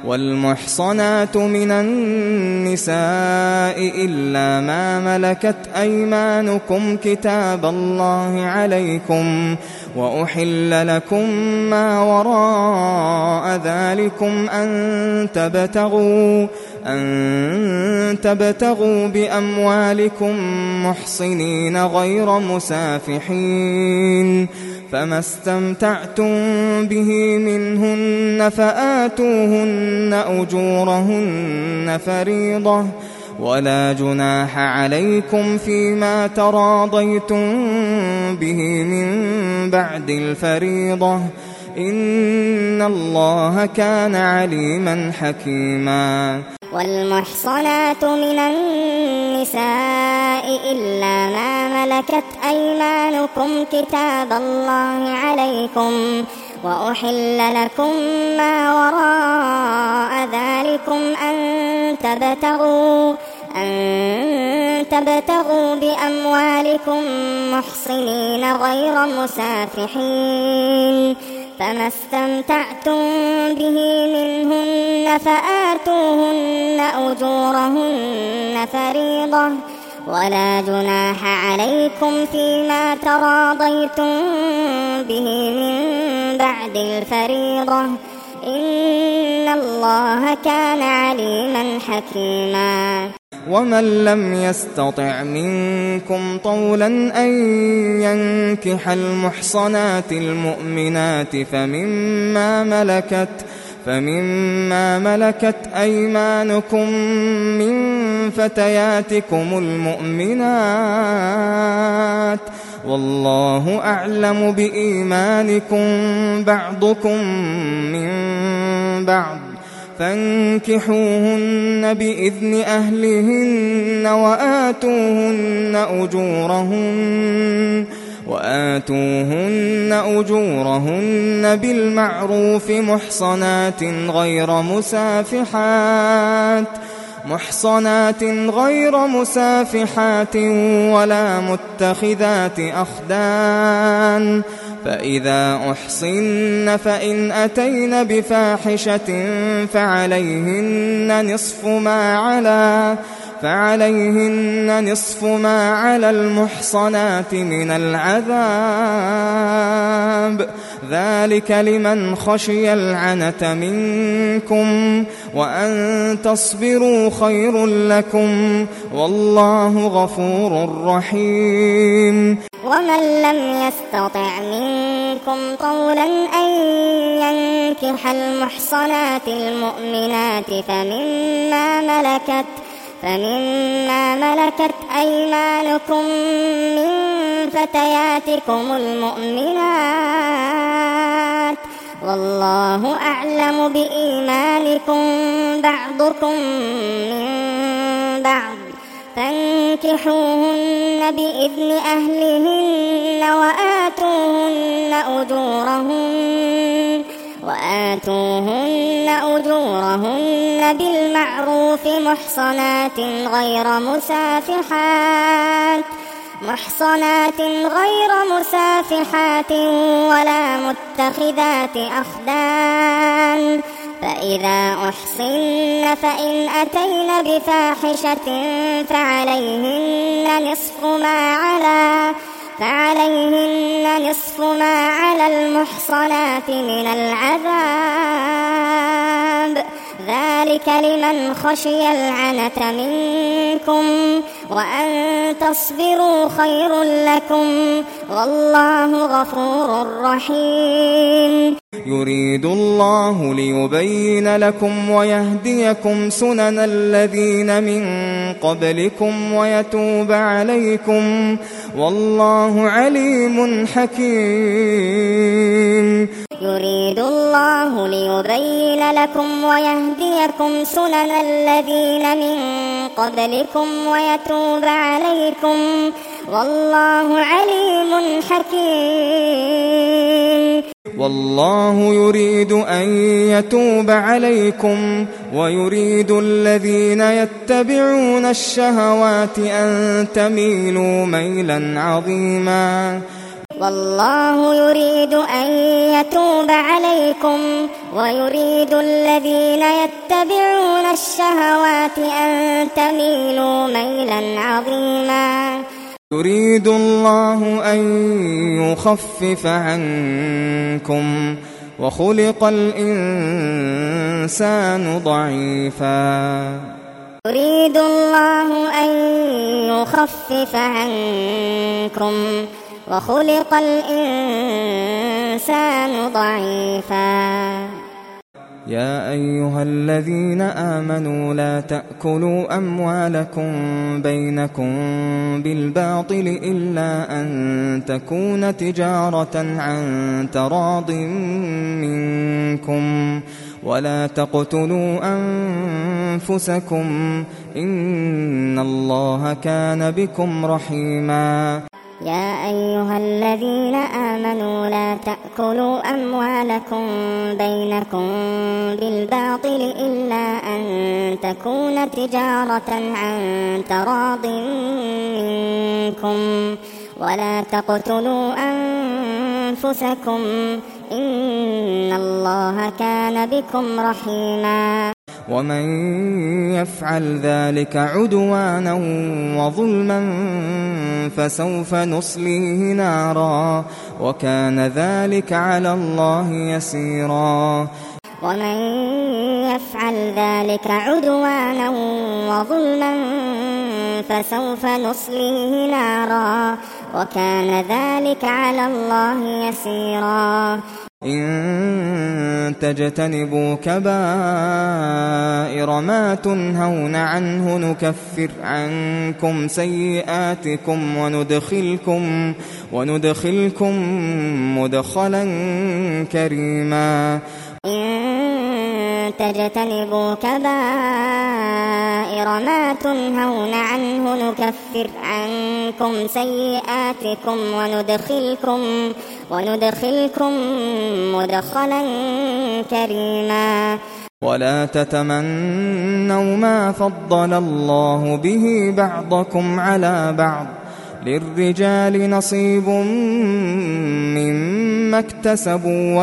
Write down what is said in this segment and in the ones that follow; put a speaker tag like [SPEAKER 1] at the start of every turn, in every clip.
[SPEAKER 1] والمحصنات من النساء إلا ما ملكت أيمانكم كتاب الله عليكم، وأحل لكم ما وراء ذلكم أن تبتغوا بأموالكم محصنين غير مسافحين، فما استمتعتم به منهن فآتوهن أجورهن فريضة، ولا جناح عليكم فيما تراضيتم به من بعد الفريضة، إن الله كان عليما حكيما.
[SPEAKER 2] والمحصنات من النساء إلا ما ملكت أيمانكم كتاب الله عليكم، وأحل لكم ما وراء ذلكم أن تبتغوا بأموالكم محصنين غير مسافحين، فما استمتعتم به منهن فآتوهن أجورهن فريضة، ولا جناح عليكم فيما تراضيتم به من بعد الفريضة، إن الله كان عليما حكيما.
[SPEAKER 1] ومن لم يستطع منكم طولا أن ينكح المحصنات المؤمنات فمما ملكت أيمانكم من فتياتكم المؤمنات، والله أعلم بإيمانكم بعضكم من بعض، فانكحوهن بإذن أهلهن وآتوهن أجورهن بالمعروف محصنات غير مسافحات ولا متخذات أخدان، فإذا أحصن فإن أتين بفاحشة فعليهن نصف ما على المحصنات من العذاب، ذلك لمن خشي العنة منكم، وأن تصبروا خير لكم، والله غفور رحيم.
[SPEAKER 2] ومن لم يستطع منكم طولا أن ينكح المحصنات المؤمنات فمما ملكت أيمانكم من فتياتكم المؤمنات، والله أعلم بإيمانكم بعضكم من بعض، فانكحوهن بإذن أهلهن وآتوهن أجورهن بالمعروف محصنات غير مسافحات ولا متخذات أخدان، فإذا أحصن فإن أتين بفاحشة فعليهن نصف ما على المحصنات من العذاب، ذلك لمن خشي العنة منكم، وأن تصبروا خير لكم، والله غفور رحيم.
[SPEAKER 1] يريد الله ليبين لكم ويهديكم سنن الذين من قبلكم ويتوب عليكم، والله عليم حكيم.
[SPEAKER 2] يريد الله ليبين لكم ويهديكم سنن الذين من قبلكم ويتوب عليكم، والله عليم حكيم.
[SPEAKER 1] والله يريد أن يتوب عليكم ويريد الذين يتبعون الشهوات أن تميلوا ميلا عظيما.
[SPEAKER 2] والله يريد أن يتوب عليكم ويريد الذين يتبعون الشهوات أن تميلوا ميلا عظيما
[SPEAKER 1] يريد الله أن يخفف عنكم وخلق الإنسان ضعيفا
[SPEAKER 2] يريد الله أن يخفف عنكم وخلق الإنسان ضعيفا
[SPEAKER 1] يا أيها الذين آمنوا لا تأكلوا أموالكم بينكم بالباطل إلا أن تكون تجارة عن تراض منكم ولا تقتلوا أنفسكم إن الله كان بكم رحيما
[SPEAKER 2] يا أيها الذين آمنوا لا تأكلوا أموالكم بينكم بالباطل إلا أن تكون تجارة عن تراض منكم ولا تقتلوا أنفسكم إن الله كان بكم رحيما
[SPEAKER 1] ومن يفعل ذلك عدوانا وظلما فسوف نصليه نارا وكان ذلك على الله يسيرا
[SPEAKER 2] ومن يفعل ذلك عدوانا وظلما فسوف نصليه نارا وكان ذلك على الله يسيرا
[SPEAKER 1] إن تجتنبوا كبائر ما تنهون عنه نكفر عنكم سيئاتكم وندخلكم مدخلا كريما
[SPEAKER 2] إن تجتنبوا كبائر ما تنهون عنه نكفر عنكم سيئاتكم وندخلكم مدخلا كريما
[SPEAKER 1] ولا تتمنوا ما فضل الله به بعضكم على بعض للرجال نصيب مما اكتسبوا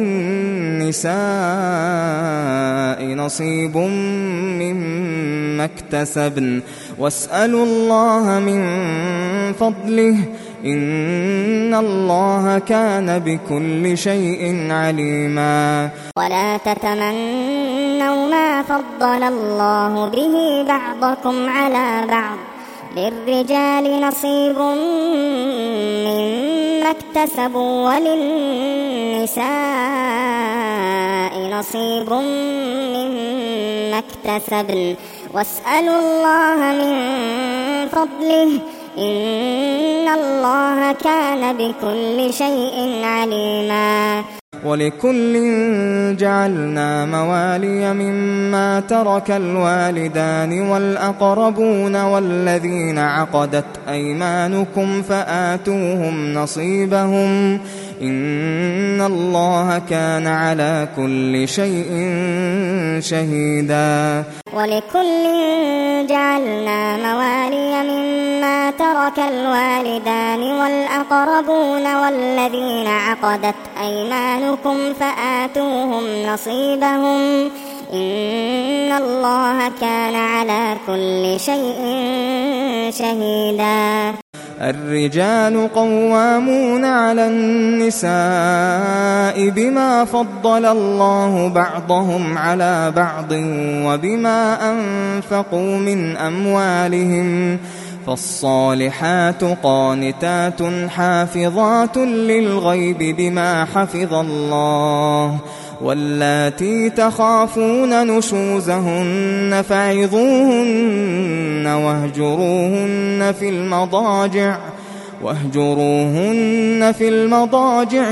[SPEAKER 1] وللنساء نصيب مما اكتسبن واسألوا الله من فضله إن الله كان بكل شيء عليما
[SPEAKER 2] ولا تتمنوا ما فضل الله به بعضكم على بعض للرجال نصيب مما اكتسبوا وللنساء نصيب مما اكتسبن واسألوا الله من فضله إن الله كان بكل شيء عليما
[SPEAKER 1] ولكل جعلنا موالي مما ترك الوالدان والأقربون والذين عقدت أيمانكم فآتوهم نصيبهم إن الله كان على كل شيء شهيدا
[SPEAKER 2] ولكل جعلنا موالي مما ترك الوالدان والأقربون والذين عقدت أيمانكم فآتوهم نصيبهم إن الله كان على كل شيء شهيدا
[SPEAKER 1] الرجال قوامون على النساء بما فضل الله بعضهم على بعض وبما أنفقوا من أموالهم فالصالحات قانتات حافظات للغيب بما حفظ الله واللاتي تخافون نشوزهن فعظوهن واهجروهن في المضاجع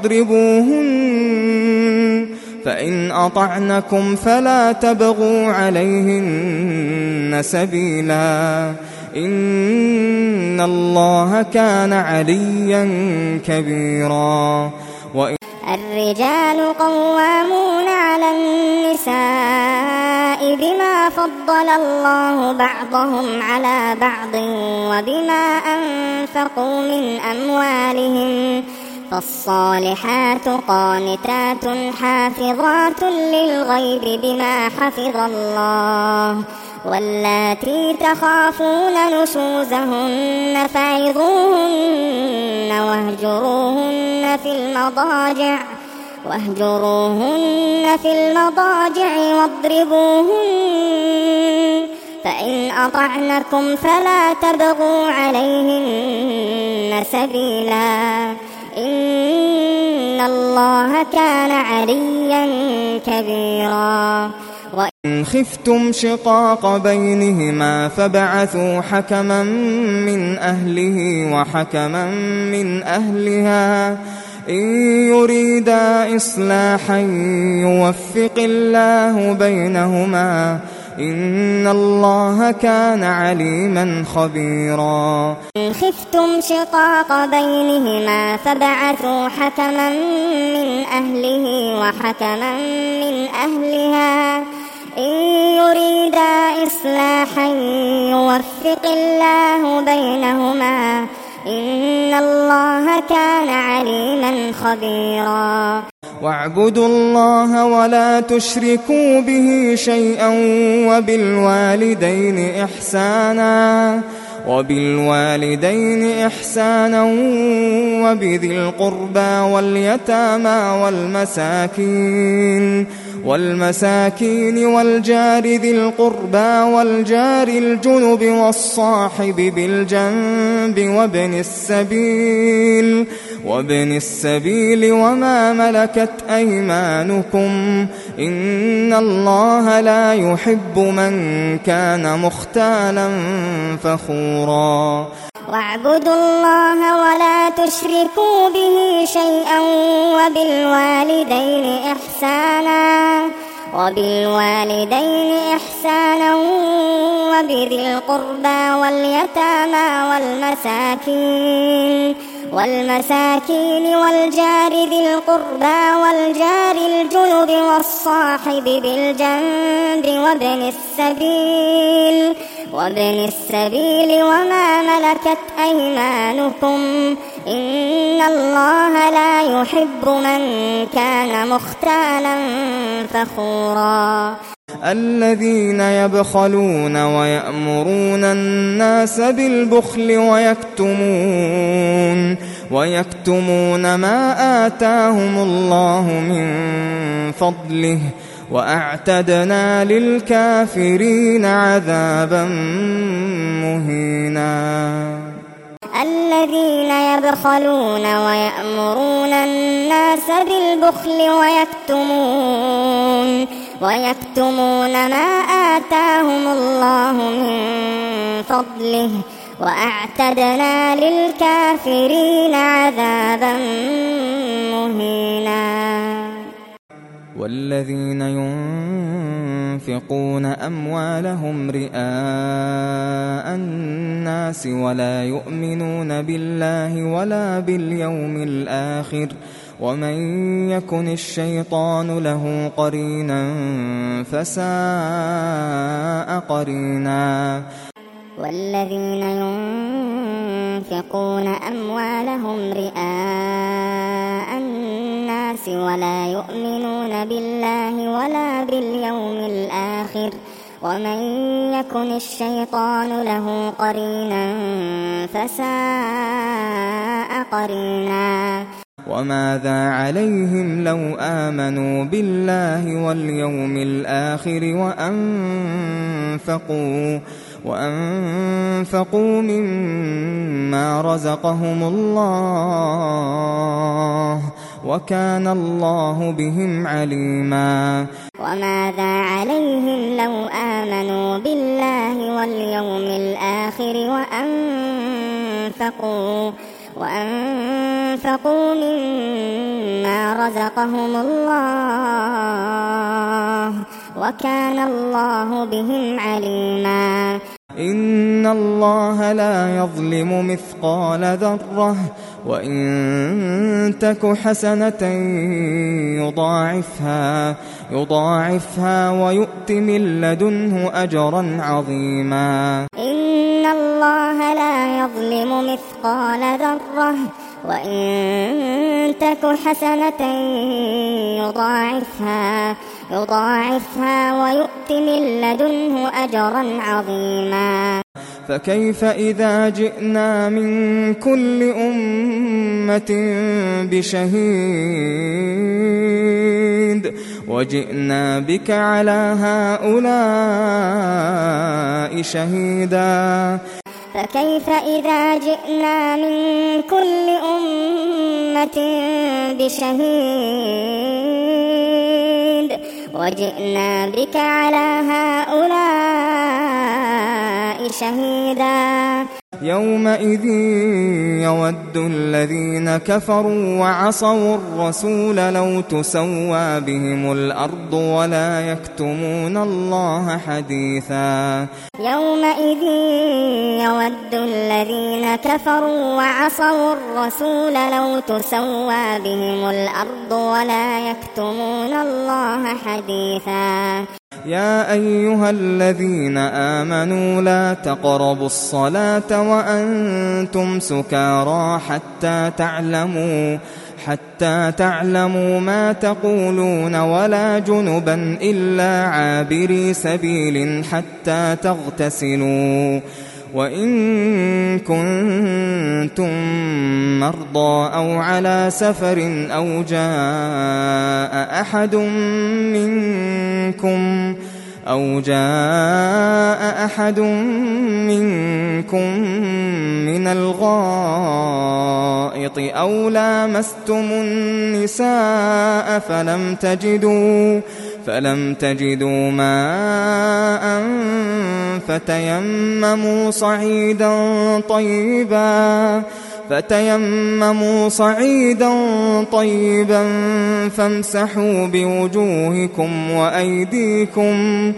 [SPEAKER 1] واضربوهن فإن أطعنكم فلا تبغوا عليهن سبيلا إن الله كان عليا كبيرا
[SPEAKER 2] الرجال قوامون على النساء بما بما فضل الله بعضهم على بعض وبما أنفقوا من أموالهم فالصالحات قانتات حافظات للغيب بما حفظ الله واللاتي تخافون نشوزهن فعظوهن واهجروهن في المضاجع واضربوهن فإن أطعنكم فلا تبغوا عليهن سبيلا إن الله كان عليا كبيرا.
[SPEAKER 1] وإن خفتم شقاق بينهما فبعثوا حكما من أهله وحكما من أهلها إن يريدا إصلاحا يوفق الله بينهما إن الله كان عليما خبيرا.
[SPEAKER 2] إن خفتم شقاق بينهما فبعثوا حكما من أهله وحكما من أهلها إن يريدا إصلاحا يوفق الله بينهما إن الله كان عليما خبيرا.
[SPEAKER 1] واعبدوا الله ولا تشركوا به شيئا وبالوالدين إحسانا وبذي القربى واليتامى والمساكين والجار ذي القربى والجار الجنب والصاحب بالجنب وابن السبيل وما ملكت أيمانكم إن الله لا يحب من كان مختالا فخورا.
[SPEAKER 2] واعبدوا الله ولا تشركوا به شيئا وبالوالدين إحسانا وبذي القربى واليتامى والمساكين والجار ذي القربى والجار الجنب والصاحب بالجنب وابن السبيل وما ملكت أيمانكم إن الله لا يحب من كان مختالا فخورا.
[SPEAKER 1] الذين يبخلون ويأمرون الناس بالبخل ويكتمون ما آتاهم الله من فضله وأعتدنا للكافرين عذابا مهينا.
[SPEAKER 2] الذين يبخلون ويأمرون الناس بالبخل ويكتمون ما آتاهم الله من فضله وأعتدنا للكافرين عذابا مهينا.
[SPEAKER 1] والذين ينفقون أموالهم رئاء الناس ولا يؤمنون بالله ولا باليوم الآخر ومن يكن الشيطان له قرينا فساء قرينا.
[SPEAKER 2] والذين ينفقون أموالهم رئاء الناس ولا يؤمنون بالله ولا باليوم الآخر ومن يكن الشيطان له قرينا فساء قرينا.
[SPEAKER 1] وماذا عليهم لو آمنوا بالله واليوم الآخر وأنفقوا مما رزقهم الله وكان الله بهم عليما.
[SPEAKER 2] وماذا عليهم لو آمنوا بالله واليوم الآخر وأنفقوا مما رزقهم الله وكان الله بهم عليما.
[SPEAKER 1] إن الله لا يظلم مثقال ذرة وإن تك حسنة يضاعفها ويؤت من لدنه أجرا عظيما
[SPEAKER 2] إن الله لا يظلم مثقال ذرة وإن تك حسنة يضاعفها ويؤت من لدنه أجرا عظيما
[SPEAKER 1] فكيف إذا جئنا من كل أمة بشهيد وجئنا بك على هؤلاء شهيدا
[SPEAKER 2] فكيف إذا جئنا من كل أمة بشهيد وجئنا بك على هؤلاء شهيدا
[SPEAKER 1] يومئذ يود الذين كفروا وعصوا الرسول لو تسوى بهم الأرض ولا يكتمون الله حديثا
[SPEAKER 2] يومئذ يود الذين كفروا وعصوا الرسول لو تسوى بهم الأرض ولا يكتمون الله حديثا
[SPEAKER 1] يا أيها الذين آمنوا لا تقربوا الصلاة وأنتم سكارى حتى تعلموا ما تقولون ولا جنبا إلا عابري سبيل حتى تغتسلوا وإن كنتم مرضى أو على سفر أو جاء أحد منكم من الغائط أو لامستم النساء فلم تجدوا ماء فتيمموا صعيدا طيبا فامسحوا بوجوهكم وأيديكم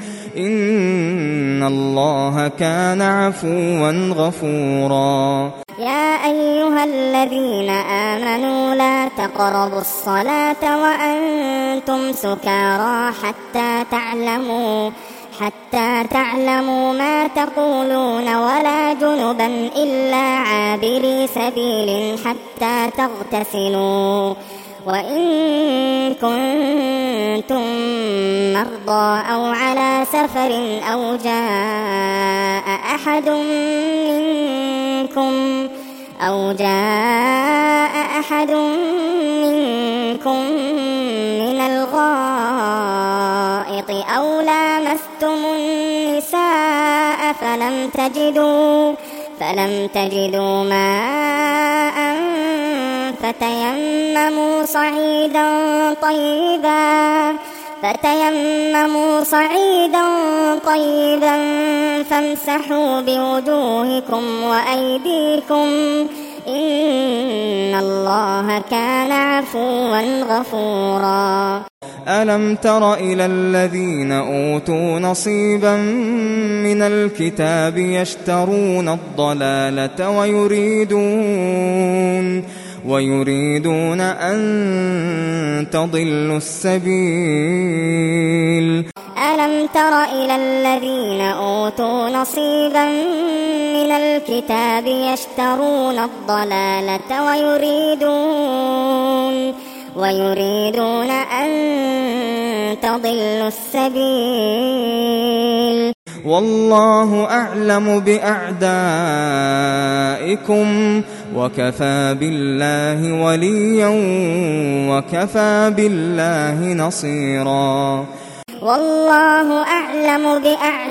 [SPEAKER 1] إن الله كان عفوا غفورا
[SPEAKER 2] يا أيها الذين آمنوا لا تقربوا الصلاة وأنتم سكارى حتى تعلموا ما تقولون ولا جنبا إلا عابري سبيل حتى تغتسلوا وإن كنتم مرضى أو على سفر أو جاء أحد منكم من الغائط أو لامستم النساء فلم تجدوا ماء فتيمموا صعيدا طيبا فامسحوا بوجوهكم وأيديكم إن الله كان عفوا غفورا
[SPEAKER 1] ألم تر إلى الذين أوتوا نصيبا من الكتاب يشترون الضلالة ويريدون أن تضلوا السبيل
[SPEAKER 2] ألم تر إلى الذين أوتوا نصيبا من الكتاب يشترون الضلالة ويريدون أن تضلوا السبيل
[SPEAKER 1] والله أعلم بأعدائكم وكفى بالله وليا وكفى بالله نصيرا
[SPEAKER 2] والله أعلم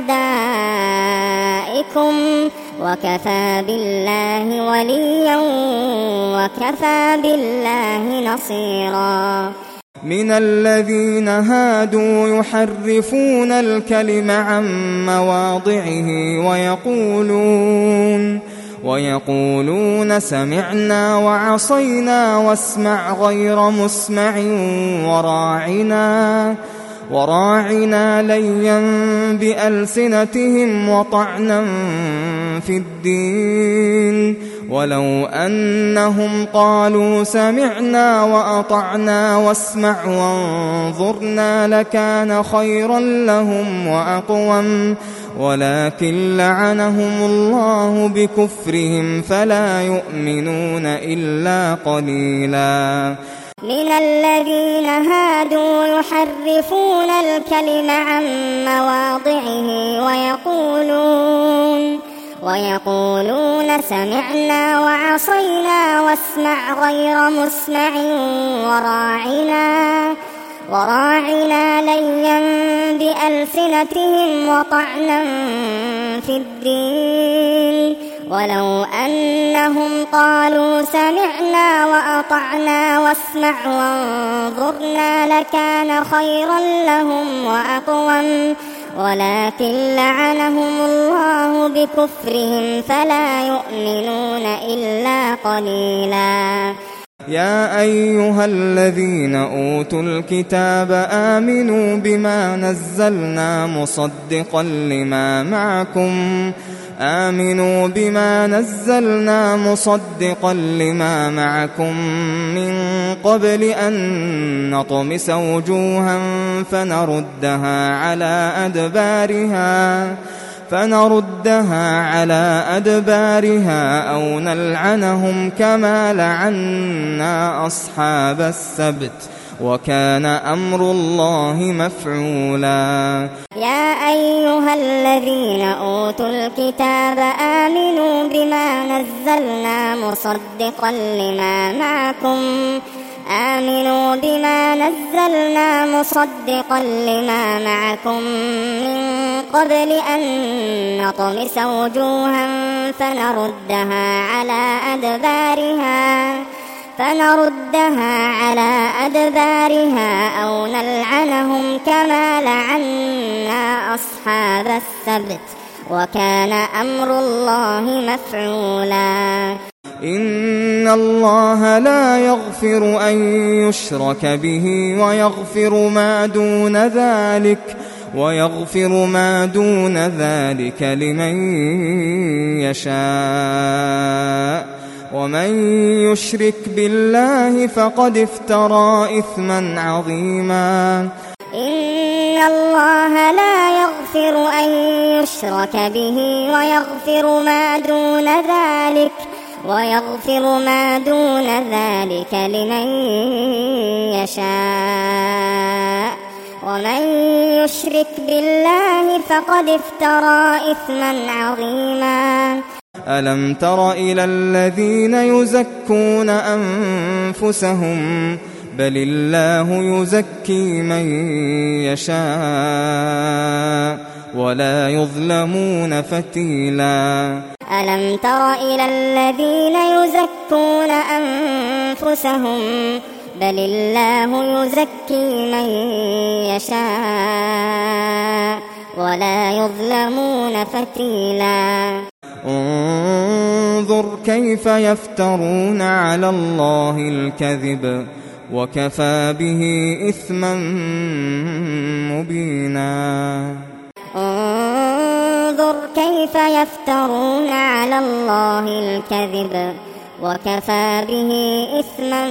[SPEAKER 2] بأعدائكم وكفى بالله وليا وكفى بالله نصيرا
[SPEAKER 1] من الذين هادوا يحرفون الكلم عن مواضعه ويقولون سمعنا وعصينا واسمع غير مسمع وراعنا ليا بألسنتهم وطعنا في الدين ولو أنهم قالوا سمعنا وأطعنا واسمع وانظرنا لكان خيرا لهم وأقوم ولكن لعنهم الله بكفرهم فلا يؤمنون إلا قليلا
[SPEAKER 2] من الذين هادوا يحرفون الكلم عن مواضعه ويقولون سمعنا وعصينا واسمع غير مسمع وراعنا ليا بألسنتهم وطعنا في الدين ولو أنهم قالوا سمعنا وأطعنا واسمع وانظرنا لكان خيرا لهم وأقوم ولكن لعنهم الله بكفرهم فلا يؤمنون إلا قليلا
[SPEAKER 1] يا أيها الذين أوتوا الكتاب آمنوا بما نزلنا مصدقا لما معكم من قبل أن نطمس وجوها فنردها على أدبارها أو نلعنهم كما لعنا أصحاب السبت وكان أمر الله مفعولا
[SPEAKER 2] يا أيها الذين أوتوا الكتاب آمنوا بما نزلنا مصدقا لما معكم من قبل أن نطمس وجوها فنردها على أدبارها أو نلعنهم كما لعنا أصحاب السبت وكان أمر الله مفعولا
[SPEAKER 1] إن الله لا يغفر أن يشرك به ويغفر ما دون ذلك لمن يشاء ومن يشرك بالله فقد افترى إثما عظيما
[SPEAKER 2] إن الله لا يغفر أن يشرك به ويغفر ما دون ذلك لمن يشاء ومن يشرك بالله فقد افترى إثما عظيما
[SPEAKER 1] ألم تر إلى الذين يزكون أنفسهم بل الله يزكي من يشاء ولا يظلمون فتيلا
[SPEAKER 2] ألم تر إلى الذين يزكون أنفسهم بل الله يزكي من يشاء ولا يظلمون فتيلا
[SPEAKER 1] انظر كيف يفترون على الله الكذب وكفى به إثما مبينا
[SPEAKER 2] انظر كيف يفترون على الله الكذب وكفى به إثما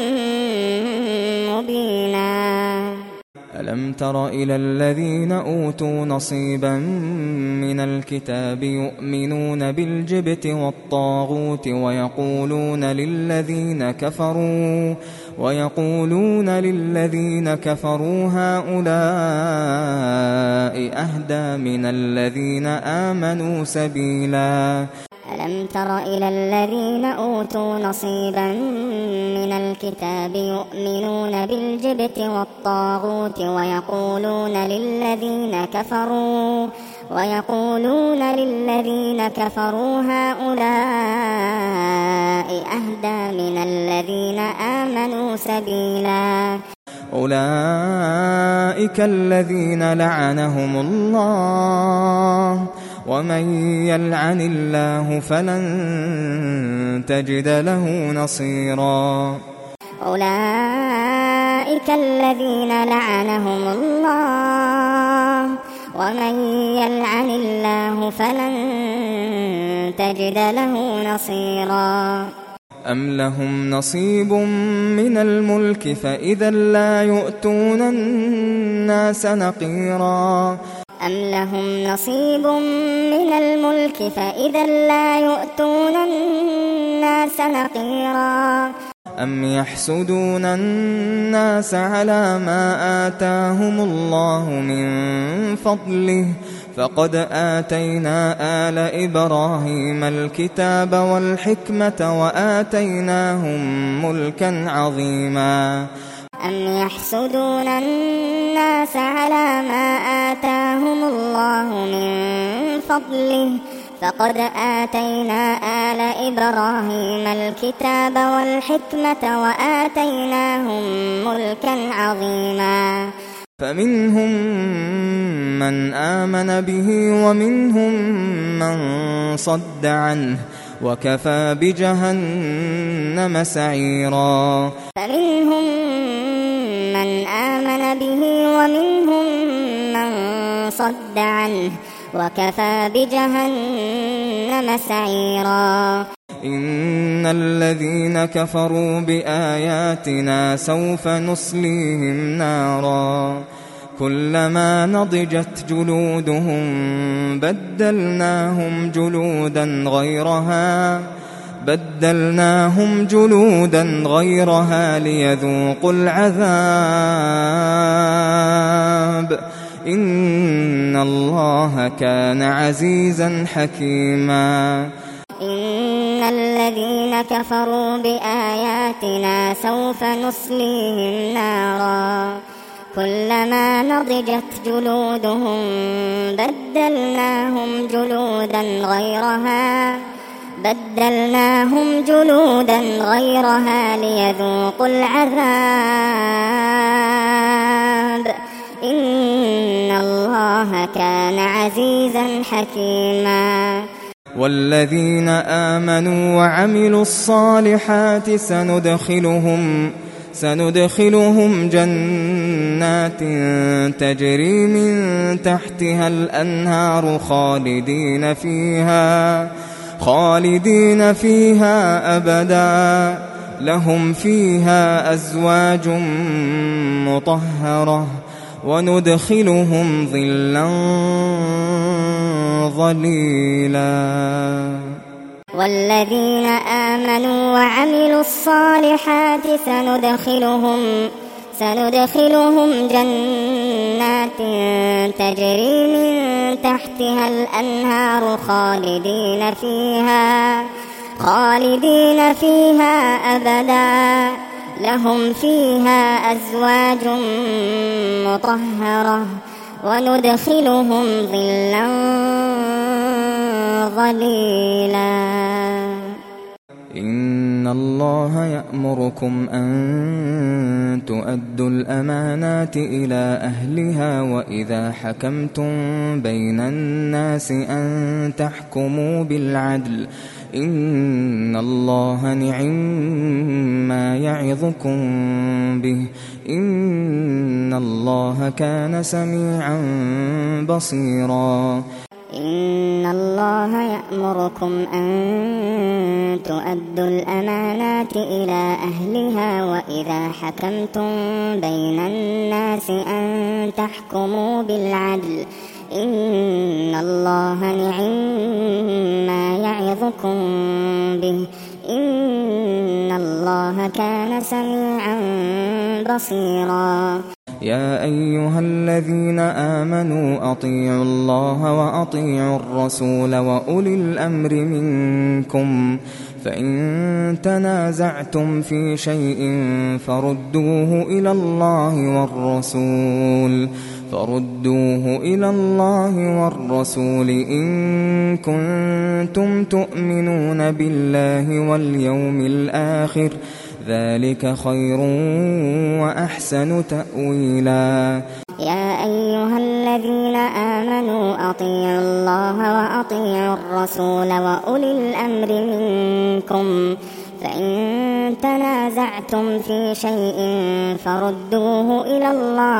[SPEAKER 2] مبينا
[SPEAKER 1] ألم تر إلى الذين أوتوا نصيبا من الكتاب يؤمنون بالجبت والطاغوت ويقولون للذين كفروا هؤلاء أهدى من الذين آمنوا سبيلا
[SPEAKER 2] ألم تر إلى الذين أوتوا نصيبا من الكتاب يؤمنون بالجبت والطاغوت ويقولون للذين كفروا هؤلاء أهدى من الذين آمنوا سبيلا
[SPEAKER 1] أولئك الذين لعنهم الله ومن يلعن الله فلن تجد له نصيرا
[SPEAKER 2] أولئك أولئك الذين لعنهم الله ومن يلعن الله فلن تجد له نصيرا
[SPEAKER 1] أم لهم نصيب من الملك فإذا لا يؤتون الناس نقيرا
[SPEAKER 2] أم لهم نصيب من الملك فإذا لا يؤتون الناس نقيرا
[SPEAKER 1] أم يحسدون الناس على ما آتاهم الله من فضله فقد آتينا آل إبراهيم الكتاب والحكمة وآتيناهم ملكا عظيما
[SPEAKER 2] أم يحسدون الناس على ما آتاهم الله من فضله فقد آتينا آل إبراهيم الكتاب والحكمة وآتيناهم ملكا عظيما
[SPEAKER 1] فمنهم من آمن به ومنهم من صد عنه وكفى بجهنم سعيرا
[SPEAKER 2] فمنهم من آمن به ومنهم من صد عنه وكفى بجهنم سعيرا
[SPEAKER 1] إن الذين كفروا بآياتنا سوف نصليهم نارا كلما نضجت جلودهم بدلناهم جلودا غيرها ليذوقوا العذاب إن الله كان عزيزا حكيما
[SPEAKER 2] إن الذين كفروا بآياتنا سوف نصليهم نارا كلما نضجت جلودهم بدلناهم جلودا غيرها ليذوقوا العذاب إن الله كان عزيزا حكيما
[SPEAKER 1] والذين آمنوا وعملوا الصالحات سندخلهم جنات تجري من تحتها الأنهار خالدين فيها أبدا لهم فيها أزواج مطهرة وندخلهم ظلا ظليلا
[SPEAKER 2] والذين آمنوا وعملوا الصالحات سندخلهم جنات تجري من تحتها الأنهار خالدين فيها أبدا لهم فيها أزواج مطهرة وندخلهم ظلا ظليلا
[SPEAKER 1] إن الله يأمركم أن تؤدوا الأمانات إلى أهلها وإذا حكمتم بين الناس أن تحكموا بالعدل إن الله نعم يعظكم به إن الله كان سميعا بصيرا
[SPEAKER 2] إن الله يأمركم أن تؤدوا الأمانات إلى أهلها وإذا حكمتم بين الناس أن تحكموا بالعدل إن الله نعم يعظكم به إن الله كان سميعا بصيرا
[SPEAKER 1] يا أيها الذين آمنوا أطيعوا الله وأطيعوا الرسول وأولي الأمر منكم فإن تنازعتم في شيء فردوه إلى الله والرسول إن كنتم تؤمنون بالله واليوم الآخر ذلك خير وأحسن تأويلا
[SPEAKER 2] يا أيها الذين آمنوا أطيعوا الله وأطيعوا الرسول وأولي الأمر منكم فإن تنازعتم في شيء فردوه إلى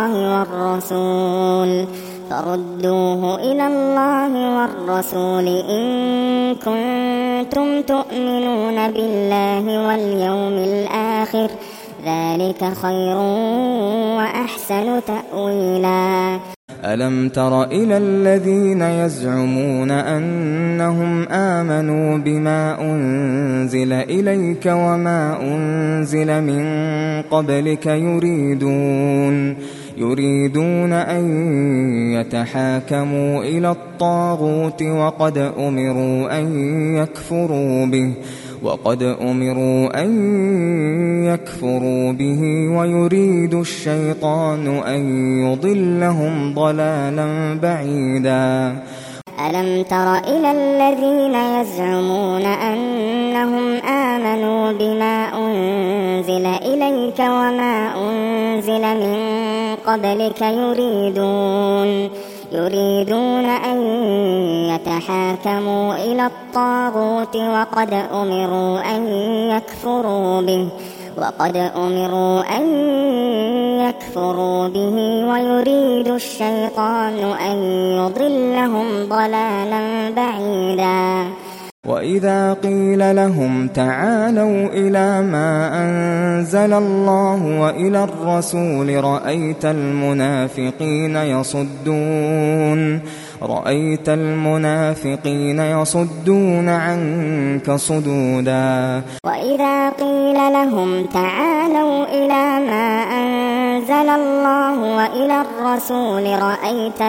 [SPEAKER 2] الله والرسول إن كنتم تؤمنون بالله واليوم الآخر ذلك خير وأحسن تأويلا.
[SPEAKER 1] ألم تر إلى الذين يزعمون أنهم آمنوا بما أنزل إليك وما أنزل من قبلك يريدون أن يتحاكموا إلى الطاغوت وقد أمروا أن يكفروا به ويريد الشيطان أن يضلهم ضلالا بعيدا.
[SPEAKER 2] ألم تر إلى الذين يزعمون أنهم آمنوا بما أنزل إليك وما أنزل من قبلك يريدون أن يتحاكموا إلى الطاغوت وقد أمروا أن يكفروا به ويريد الشيطان أن يضلهم ضلالا بعيدا.
[SPEAKER 1] وإذا قيل لهم تعالوا إلى ما أنزل الله وإلى الرسول رأيت المنافقين يصدون عنك صدودا.
[SPEAKER 2] وإذا قيل لهم تعالوا إلى ما أنزل الله وإلى الرسول رأيت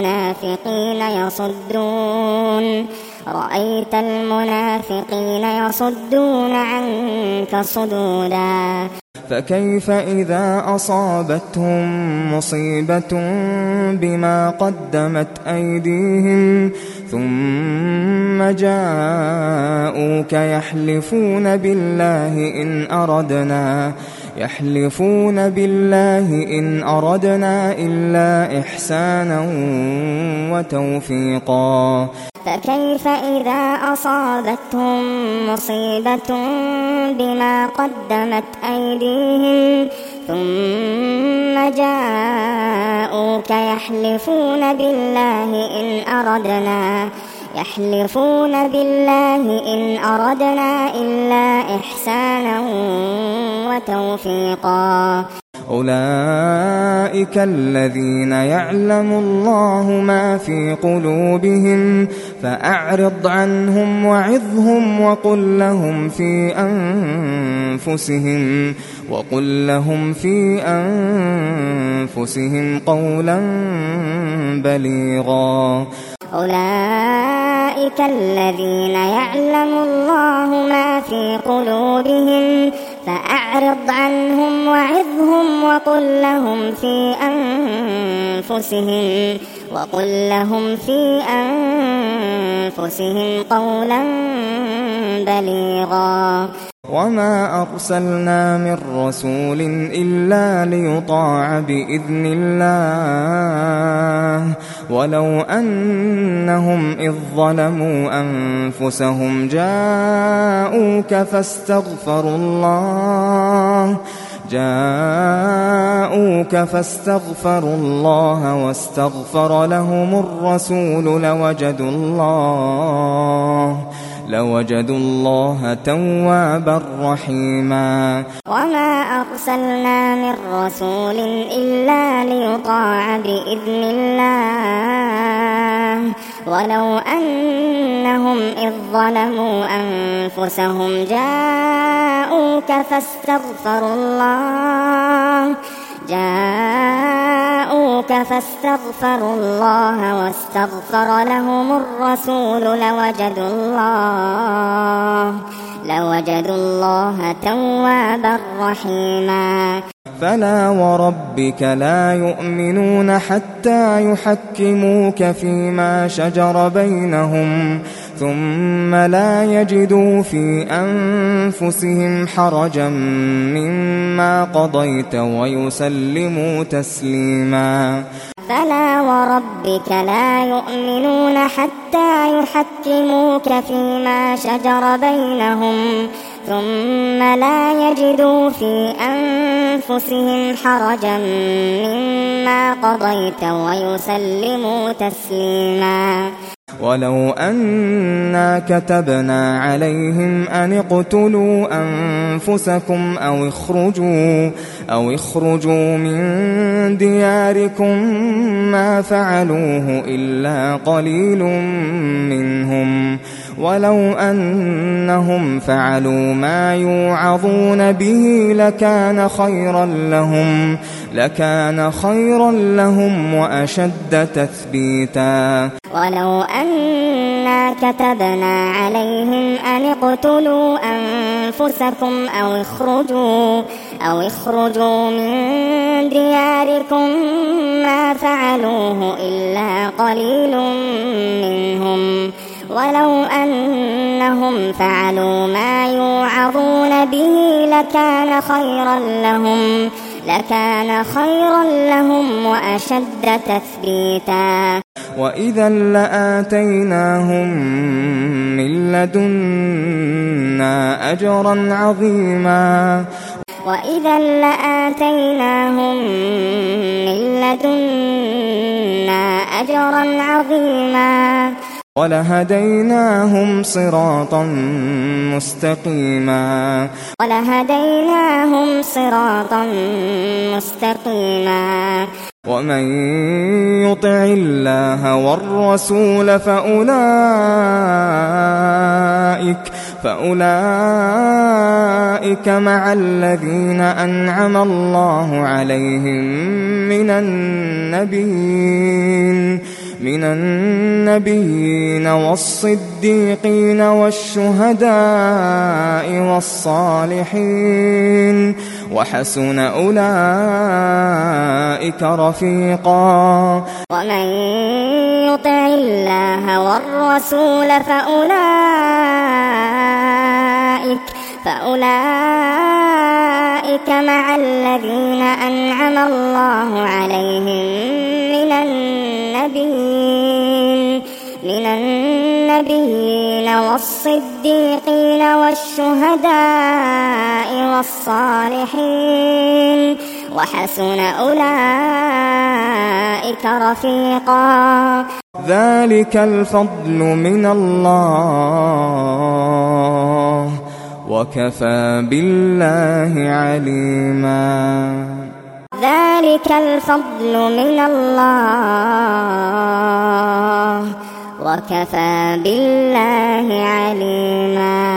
[SPEAKER 2] المنافقين يصدون عنك صدودا.
[SPEAKER 1] فكيف إذا أصابتهم مصيبة بما قدمت أيديهم ثم جاءوك يحلفون بالله إن أردنا إلا إحسانا وتوفيقا.
[SPEAKER 2] فكيف إذا أصابتهم مصيبة بما قدمت أيديهم ثم جاءوك يحلفون بالله إن أردنا إلا إحسانا وتوفيقا.
[SPEAKER 1] أولئك الذين يعلم الله ما في قلوبهم فأعرض عنهم وعظهم وقل لهم في أنفسهم قولا بليغا.
[SPEAKER 2] أولئك الذين يعلم الله ما في قلوبهم فأعرض عنهم وعظهم وقل لهم في أنفسهم قولا بليغا.
[SPEAKER 1] وما أرسلنا من رسول إلا ليطاع بإذن الله ولو أنهم إذ ظلموا أنفسهم جاءوك فاستغفروا الله واستغفر لهم الرسول لوجدوا الله توابا رحيما.
[SPEAKER 2] وما أرسلنا من رسول إلا ليطاع بإذن الله ولو أنهم إذ ظلموا أنفسهم جاءوك فاستغفروا الله واستغفر لهم الرسول لوجدوا الله توابا رحيما.
[SPEAKER 1] فلا وربك لا يؤمنون حتى يحكموك فيما شجر بينهم ثم لا يجدوا في أنفسهم حرجا مما قضيت ويسلموا تسليما.
[SPEAKER 2] فلا وربك لا يؤمنون حتى يحكموك فيما شجر بينهم ثم لا يجدوا في أنفسهم حرجا مما قضيت ويسلموا تسليما.
[SPEAKER 1] ولو أنا كتبنا عليهم أن اقتلوا أنفسكم أو اخرجوا من دياركم ما فعلوه إلا قليل منهم، ولو أنهم فعلوا ما يوعظون به لكان خيرا لهم وأشد تثبيتا.
[SPEAKER 2] ولو أنا كتبنا عليهم أن اقتلوا أنفسكم أو اخرجوا من دياركم ما فعلوه إلا قليل منهم، ولو أنهم فعلوا ما يوعظون به لكان خيرا لهم وأشد تثبيتا.
[SPEAKER 1] وإذا لآتيناهم من لدنا أجرا عظيما.
[SPEAKER 2] وإذا لآتيناهم من لدنا أجرا عظيما.
[SPEAKER 1] ولهديناهم صراطا مستقيما. ومن يطع الله والرسول فأولئك مع الذين أنعم الله عليهم من النبيين والصديقين والشهداء والصالحين، وحسن أولئك رفيقا.
[SPEAKER 2] ومن يطع الله والرسول فأولئك مع الذين أنعم الله عليهم من النبيين والصديقين والشهداء والصالحين، وحسن أولئك رفيقا.
[SPEAKER 1] ذلك الفضل من الله وكفى بالله عليما.
[SPEAKER 2] ذلك الفضل من الله وكفى بالله عليما.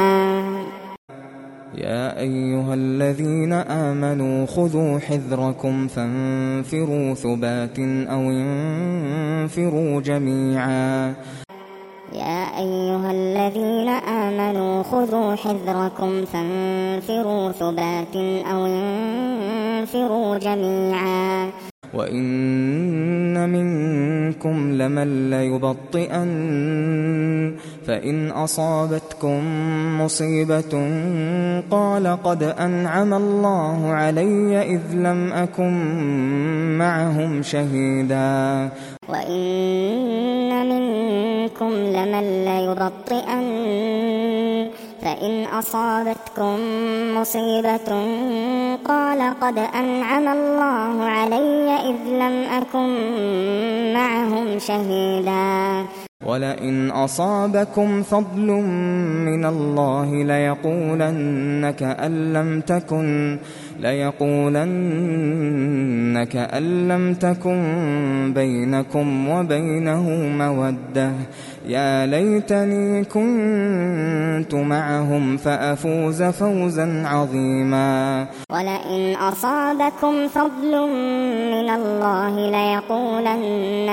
[SPEAKER 1] يا أيها الذين آمنوا خذوا حذركم فانفروا ثبات أو انفروا جميعا.
[SPEAKER 2] يا أيها الذين آمنوا خذوا حذركم فانفروا ثبات أو انفروا جميعا.
[SPEAKER 1] وإن منكم لمن ليبطئن فإن أصابتكم مصيبة قال قد أنعم الله علي إذ لم أكن معهم شهيدا.
[SPEAKER 2] وإن منكم لمن ليبطئن فإن أصابتكم مصيبة قال قد أنعم الله علي إذ لم أكن معهم شهيدا.
[SPEAKER 1] ولئن أصابكم فضل من الله ليقولن كأن لم تكن بينكم وبينه مودة يا ليتني كنت معهم فأفوز فوزا عظيما.
[SPEAKER 2] ولئن أصابكم فضل من الله ليقولن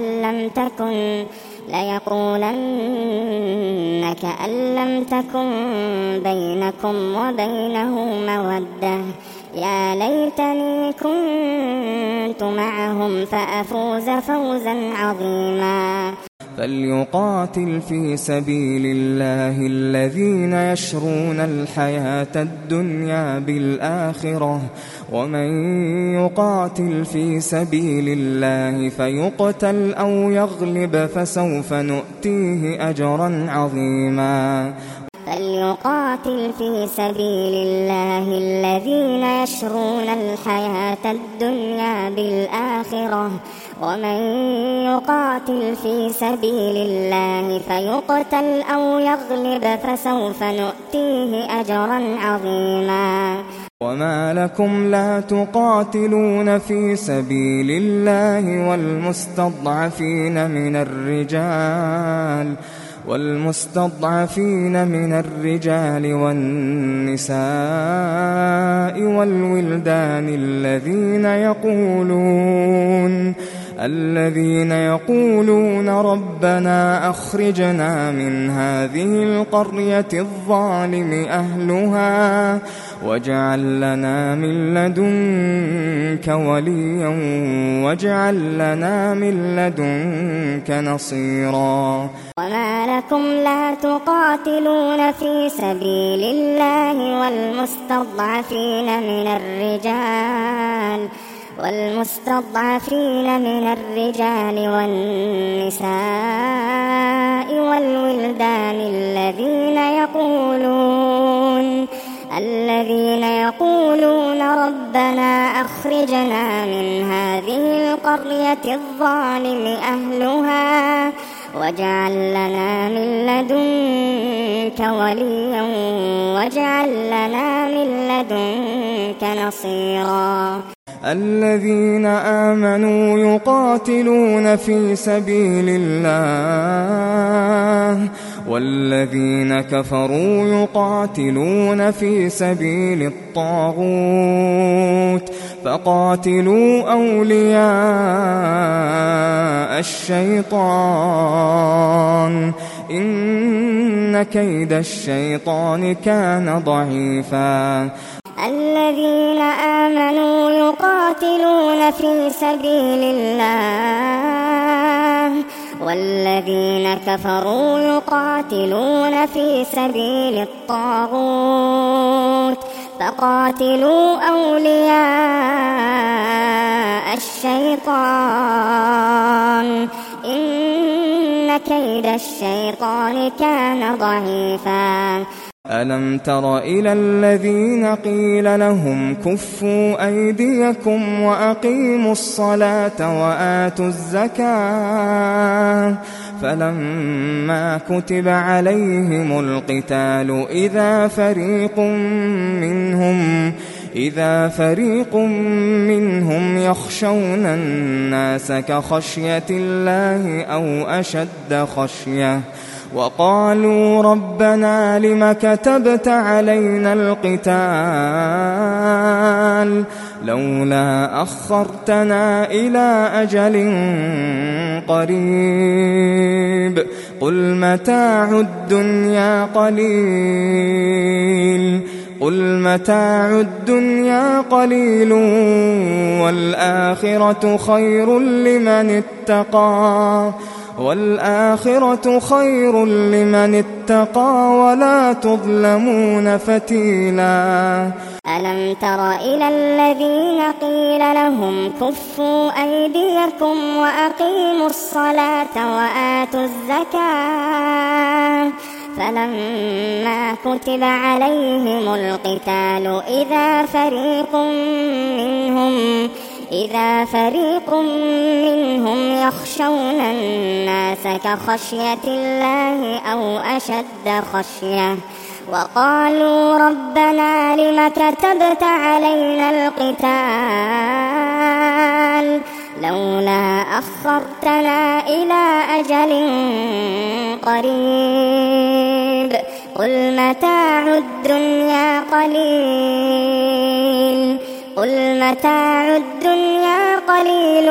[SPEAKER 2] كأن لم تكن بينكم وبينه مودة يا ليتني كنت معهم فأفوز فوزا عظيما.
[SPEAKER 1] فليقاتل في سبيل الله الذين يشرون الحياة الدنيا بالآخرة ومن يقاتل في سبيل الله فيقتل أو يغلب فسوف نؤتيه أجرا عظيما.
[SPEAKER 2] فليقاتل في سبيل الله الذين يشرون الحياة الدنيا بالآخرة ومن يقاتل في سبيل الله فيقتل أو يغلب فسوف نؤتيه أجرا عظيما
[SPEAKER 1] وما لكم لا تقاتلون في سبيل الله والمستضعفين من الرجال والنساء والولدان الذين يقولون ربنا أخرجنا من هذه القرية الظالم أهلها واجعل لنا من لدنك وليا واجعل لنا من لدنك نصيرا
[SPEAKER 2] وما لكم لا تقاتلون في سبيل الله والمستضعفين من الرجال والنساء والولدان الذين يقولون ربنا أخرجنا من هذه القرية الظالم أهلها واجعل لنا من لدنك وليا واجعل لنا من لدنك نصيرا
[SPEAKER 1] الذين آمنوا يقاتلون في سبيل الله والذين كفروا يقاتلون في سبيل الطاغوت فقاتلوا أولياء الشيطان إن كيد الشيطان كان ضعيفا
[SPEAKER 2] الذين آمنوا يقاتلون في سبيل الله والذين كفروا يقاتلون في سبيل الطاغوت فقاتلوا أولياء الشيطان إن كيد الشيطان كان ضعيفا
[SPEAKER 1] ألم تر إلى الذين قيل لهم كفوا أيديكم وأقيموا الصلاة وآتوا الزكاة فلما كتب عليهم القتال إذا فريق منهم يخشون الناس كخشية الله أو أشد خشية وقالوا ربنا لم كتبت علينا القتال لولا أخرتنا إلى أجل قريب قل متاع الدنيا قليل والآخرة خير لمن اتقى ولا تظلمون فتيلا
[SPEAKER 2] ألم تر إلى الذين قيل لهم كفوا أيديكم وأقيموا الصلاة وآتوا الزكاة فلما كتب عليهم القتال إذا فريق منهم يخشون الناس كخشية الله أو أشد خشية وقالوا ربنا لم كتبت علينا القتال لولا أخرتنا إلى أجل قريب قل متاع الدنيا قليل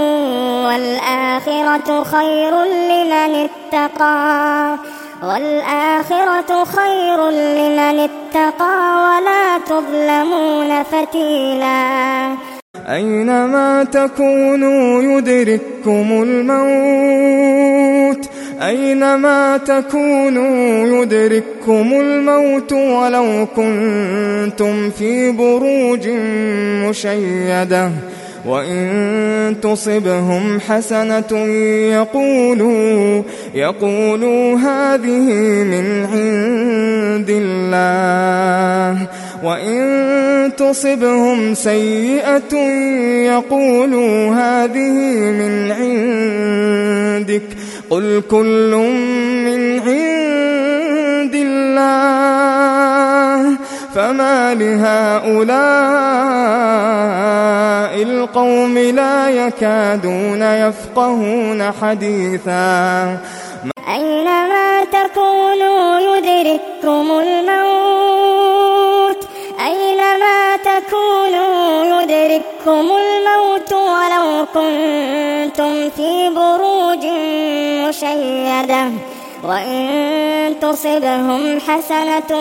[SPEAKER 2] والآخرة خير لمن اتقى ولا تظلمون فتيلا
[SPEAKER 1] أينما تكونوا يدرككم الموت ولو كنتم في بروج وإن تصبهم حسنة يقولوا هذه من عند الله، وإن تصبهم سيئة يقولوا هذه من عندك، قل كل من عند الله، فما لهؤلاء القوم لا يكادون يفقهون حديثا.
[SPEAKER 2] أينما تكونوا يدرككم الموت، أينما تكونوا يدرككم الموت ولو كنتم في بروج مشيدة، وإن تصبهم حسنة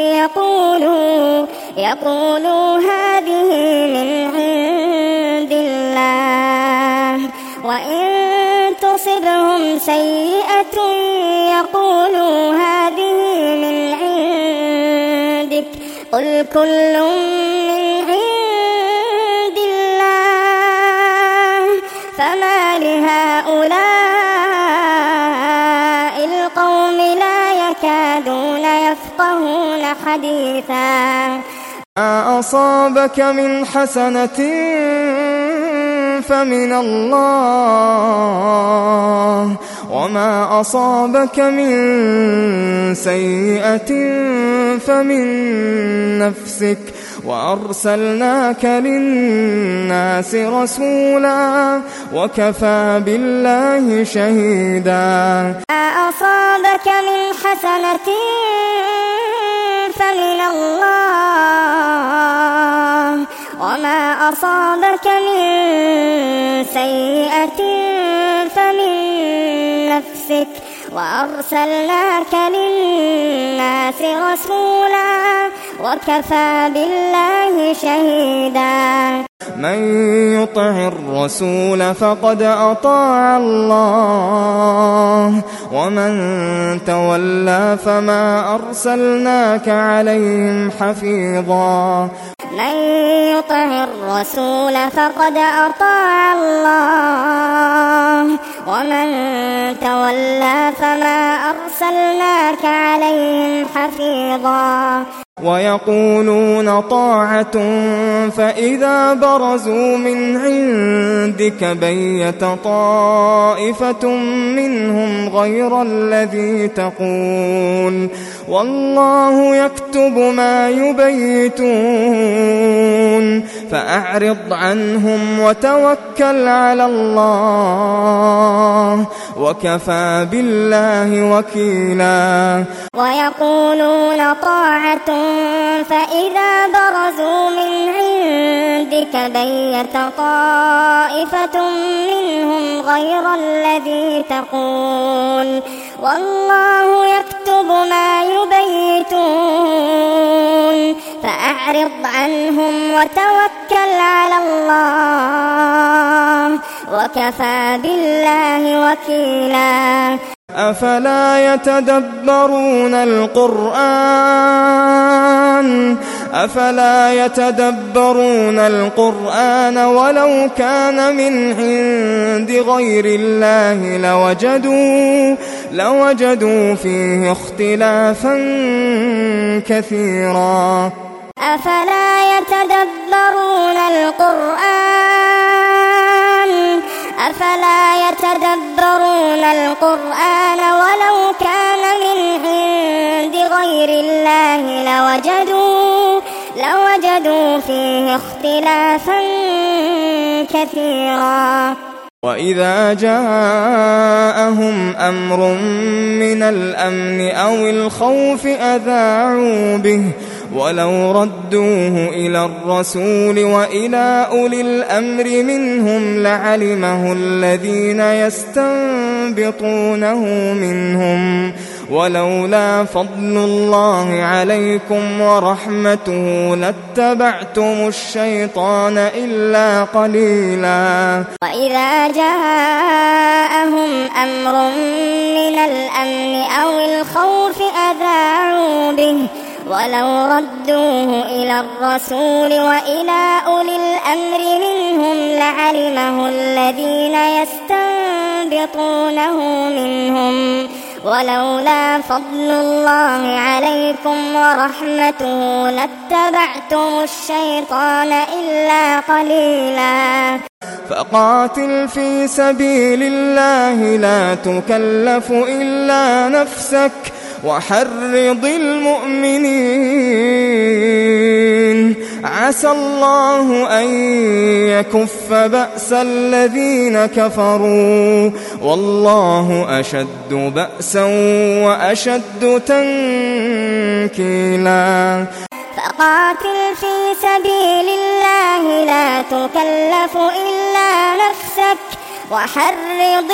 [SPEAKER 2] يقولوا هذه من عند الله، وإن تصبهم سيئة يقولوا هذه من عندك، قل كل من عند الله، فما لهؤلاء القوم لا يكادون يفقهون حديثا.
[SPEAKER 1] ما أصابك من حسنة فمن الله، وما أصابك من سيئة فمن نفسك، وأرسلناك للناس رسولا وكفى بالله شهيدا.
[SPEAKER 2] ما أصابك من حسنة فمن الله، وما أصابك من سيئة فمن نفسك، وأرسلناك للناس رسولا وكفى بالله شهيدا.
[SPEAKER 1] من يطع الرسول فقد أطاع الله، ومن تولى فما أرسلناك عليهم حفيظا.
[SPEAKER 2] من يطع الرسول فقد أطاع الله، ومن تولى فما أرسلناك عليهم حفيظا.
[SPEAKER 1] ويقولون طاعة فإذا برزوا من عندك بيت طائفة منهم غير الذي تقول، والله يكتب ما يبيتون، فأعرض عنهم وتوكل على الله وكفى بالله وكيلا.
[SPEAKER 2] ويقولون طاعة فإذا برزوا من عندك بيت طائفة منهم غير الذي تقول، والله يكتب ما يبيتون، فأعرض عنهم وتوكل على الله وكفى بالله وكيلا.
[SPEAKER 1] أفلا يتدبرون القرآن ولو كان من عند غير الله لوجدوا فيه اختلافا كثيرا.
[SPEAKER 2] أفلا يتدبرون القرآن ولو كان من عند غير الله لوجدوا فيه اختلافا كثيرا.
[SPEAKER 1] وإذا جاءهم أمر من الأمن أو الخوف أذاعوا به، ولو ردوه إلى الرسول وإلى أولي الأمر منهم لعلمه الذين يستنبطونه منهم، ولولا فضل الله عليكم ورحمته لاتبعتم الشيطان إلا قليلا.
[SPEAKER 2] وإذا جاءهم أمر من الأمن أو الخوف أذاعوا به، ولو ردوه إلى الرسول وإلى أولي الأمر منهم لعلمه الذين يستنبطونه منهم ولولا فضل الله عليكم ورحمته لاتبعتم الشيطان إلا قليلا
[SPEAKER 1] فقاتل في سبيل الله لا تكلف إلا نفسك وحرض المؤمنين عسى الله أن يكف بأس الذين كفروا والله أشد بأسا وأشد تنكيلا
[SPEAKER 2] فقاتل في سبيل الله لا تكلف إلا نفسك وحرض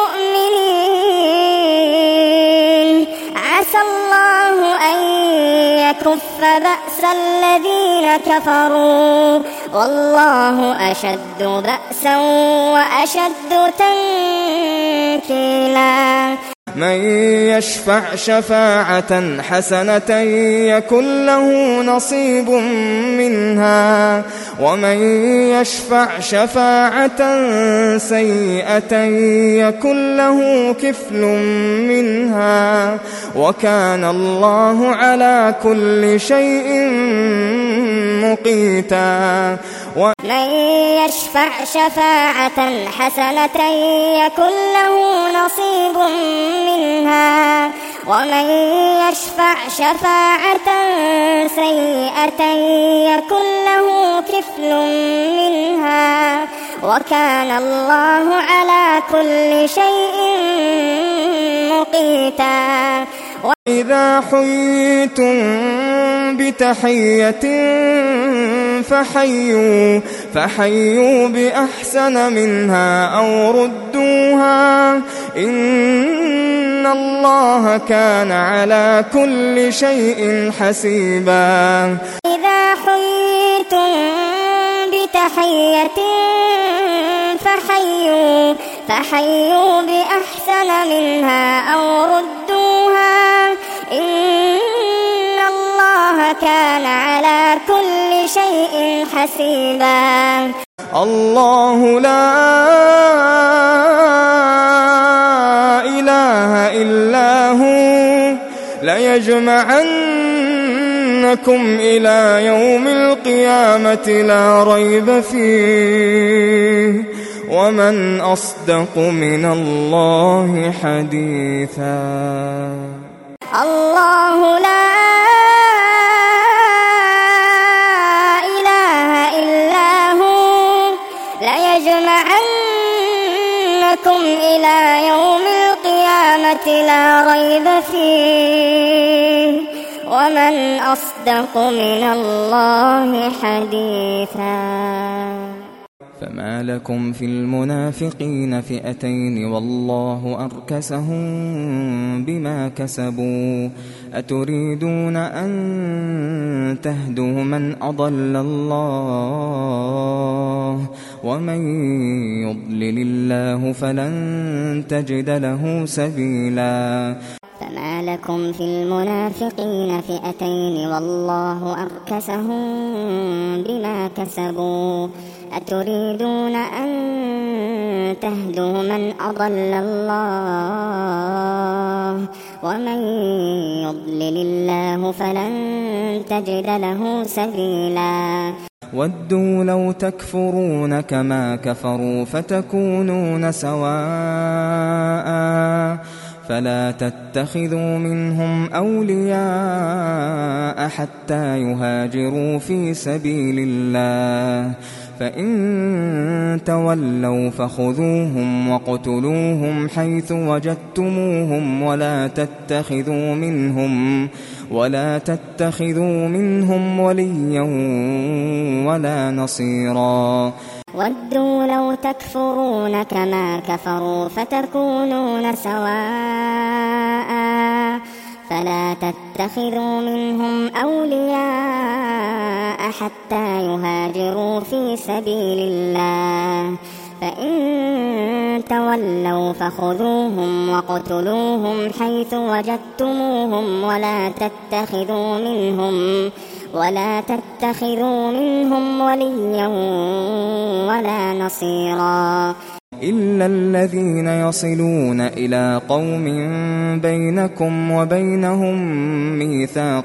[SPEAKER 2] المؤمنين عسى الله أن يكف بأس الذين كفروا والله أشد بأسا وأشد تنكيلا
[SPEAKER 1] من يشفع شفاعة حسنة يكن له نصيب منها ومن يشفع شفاعة سيئة يكن له كفل منها وكان الله على كل شيء مقيتا
[SPEAKER 2] من يشفع شفاعة حسنة يكن له نصيب منها ومن يشفع شفاعة سيئة يكن له كفل منها وكان الله على كل شيء مقيتا
[SPEAKER 1] وإذا حييتم بتحية فحيوا بأحسن منها أو ردوها إن الله كان على كل شيء حسيبا
[SPEAKER 2] إذا حييتم بتحية فحيوا بأحسن منها أو ردوها إن الله كان على كل شيء حسيبا
[SPEAKER 1] الله لا إله إلا هو ليجمعنكم إلى يوم القيامة لا ريب فيه ومن أصدق من الله حديثا
[SPEAKER 2] الله لا إله إلا هو ليجمعنكم إلى يوم القيامة لا ريب فيه ومن أصدق من الله حديثا
[SPEAKER 1] فما لكم في المنافقين فئتين والله أركسهم بما كسبوا أتريدون أن تهدوا من أضل الله ومن يضلل الله فلن تجد له سبيلا
[SPEAKER 2] فما لكم في المنافقين فئتين والله أركسهم بما كسبوا أتريدون أن تهدوا من أضل الله ومن يضلل الله فلن تجد له سبيلا
[SPEAKER 1] ودوا لو تكفرون كما كفروا فتكونون سواء فلا تتخذوا منهم أولياء حتى يهاجروا في سبيل الله فإن تولوا فخذوهم واقتلوهم حيث وجدتموهم ولا تتخذوا منهم وليا ولا نصيرا
[SPEAKER 2] ودوا لو تكفرون كما كفروا فتكونون سواء فلا تتخذوا منهم أولياء حتى يهاجروا في سبيل الله فإن تولوا فخذوهم وقتلوهم حيث وجدتموهم ولا تتخذوا منهم وليا ولا نصيرا
[SPEAKER 1] إلا الذين يصلون إلى قوم بينكم وبينهم ميثاق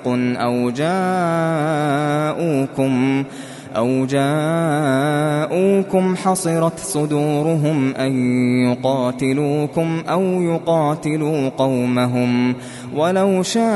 [SPEAKER 1] أو جاءوكم حصرت صدورهم أن يقاتلوكم أو يقاتلوا قومهم ولو شاء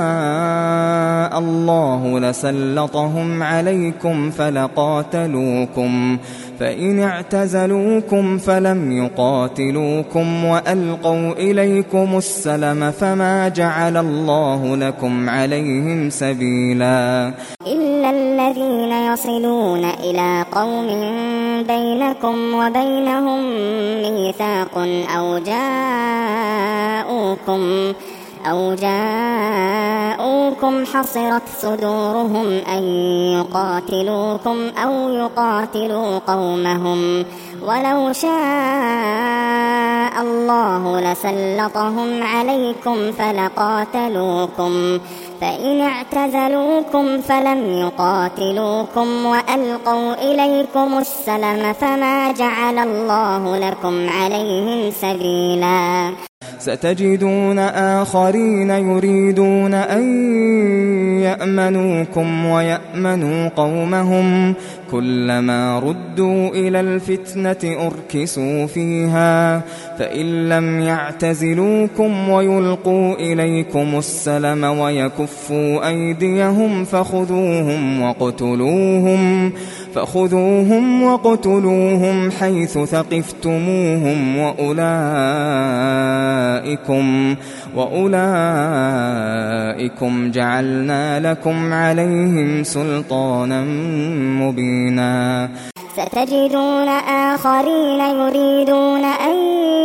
[SPEAKER 1] الله لسلطهم عليكم فلقاتلوكم فإن اعتزلوكم فلم يقاتلوكم وألقوا إليكم السلم فما جعل الله لكم عليهم سبيلا
[SPEAKER 2] إلا الذين يصلون إلى قوم بينكم وبينهم ميثاق أو جاءوكم حصرت صدورهم أن يقاتلوكم أو يقاتلوا قومهم ولو شاء الله لسلطهم عليكم فلقاتلوكم فإن اعتزلوكم فلم يقاتلوكم وألقوا إليكم السلم فما جعل الله لكم عليهم سبيلا
[SPEAKER 1] ستجدون آخرين يريدون أن يأمنوكم ويأمنوا قومهم كلما ردوا إلى الفتنة أركسوا فيها فإن لم يعتزلوكم ويلقوا إليكم السلم ويكفوا أيديهم فخذوهم وقتلوهم حيث ثقفتموهم وأولئكم جعلنا لكم عليهم سلطانا مبينا
[SPEAKER 2] ستجدون آخرين يريدون أن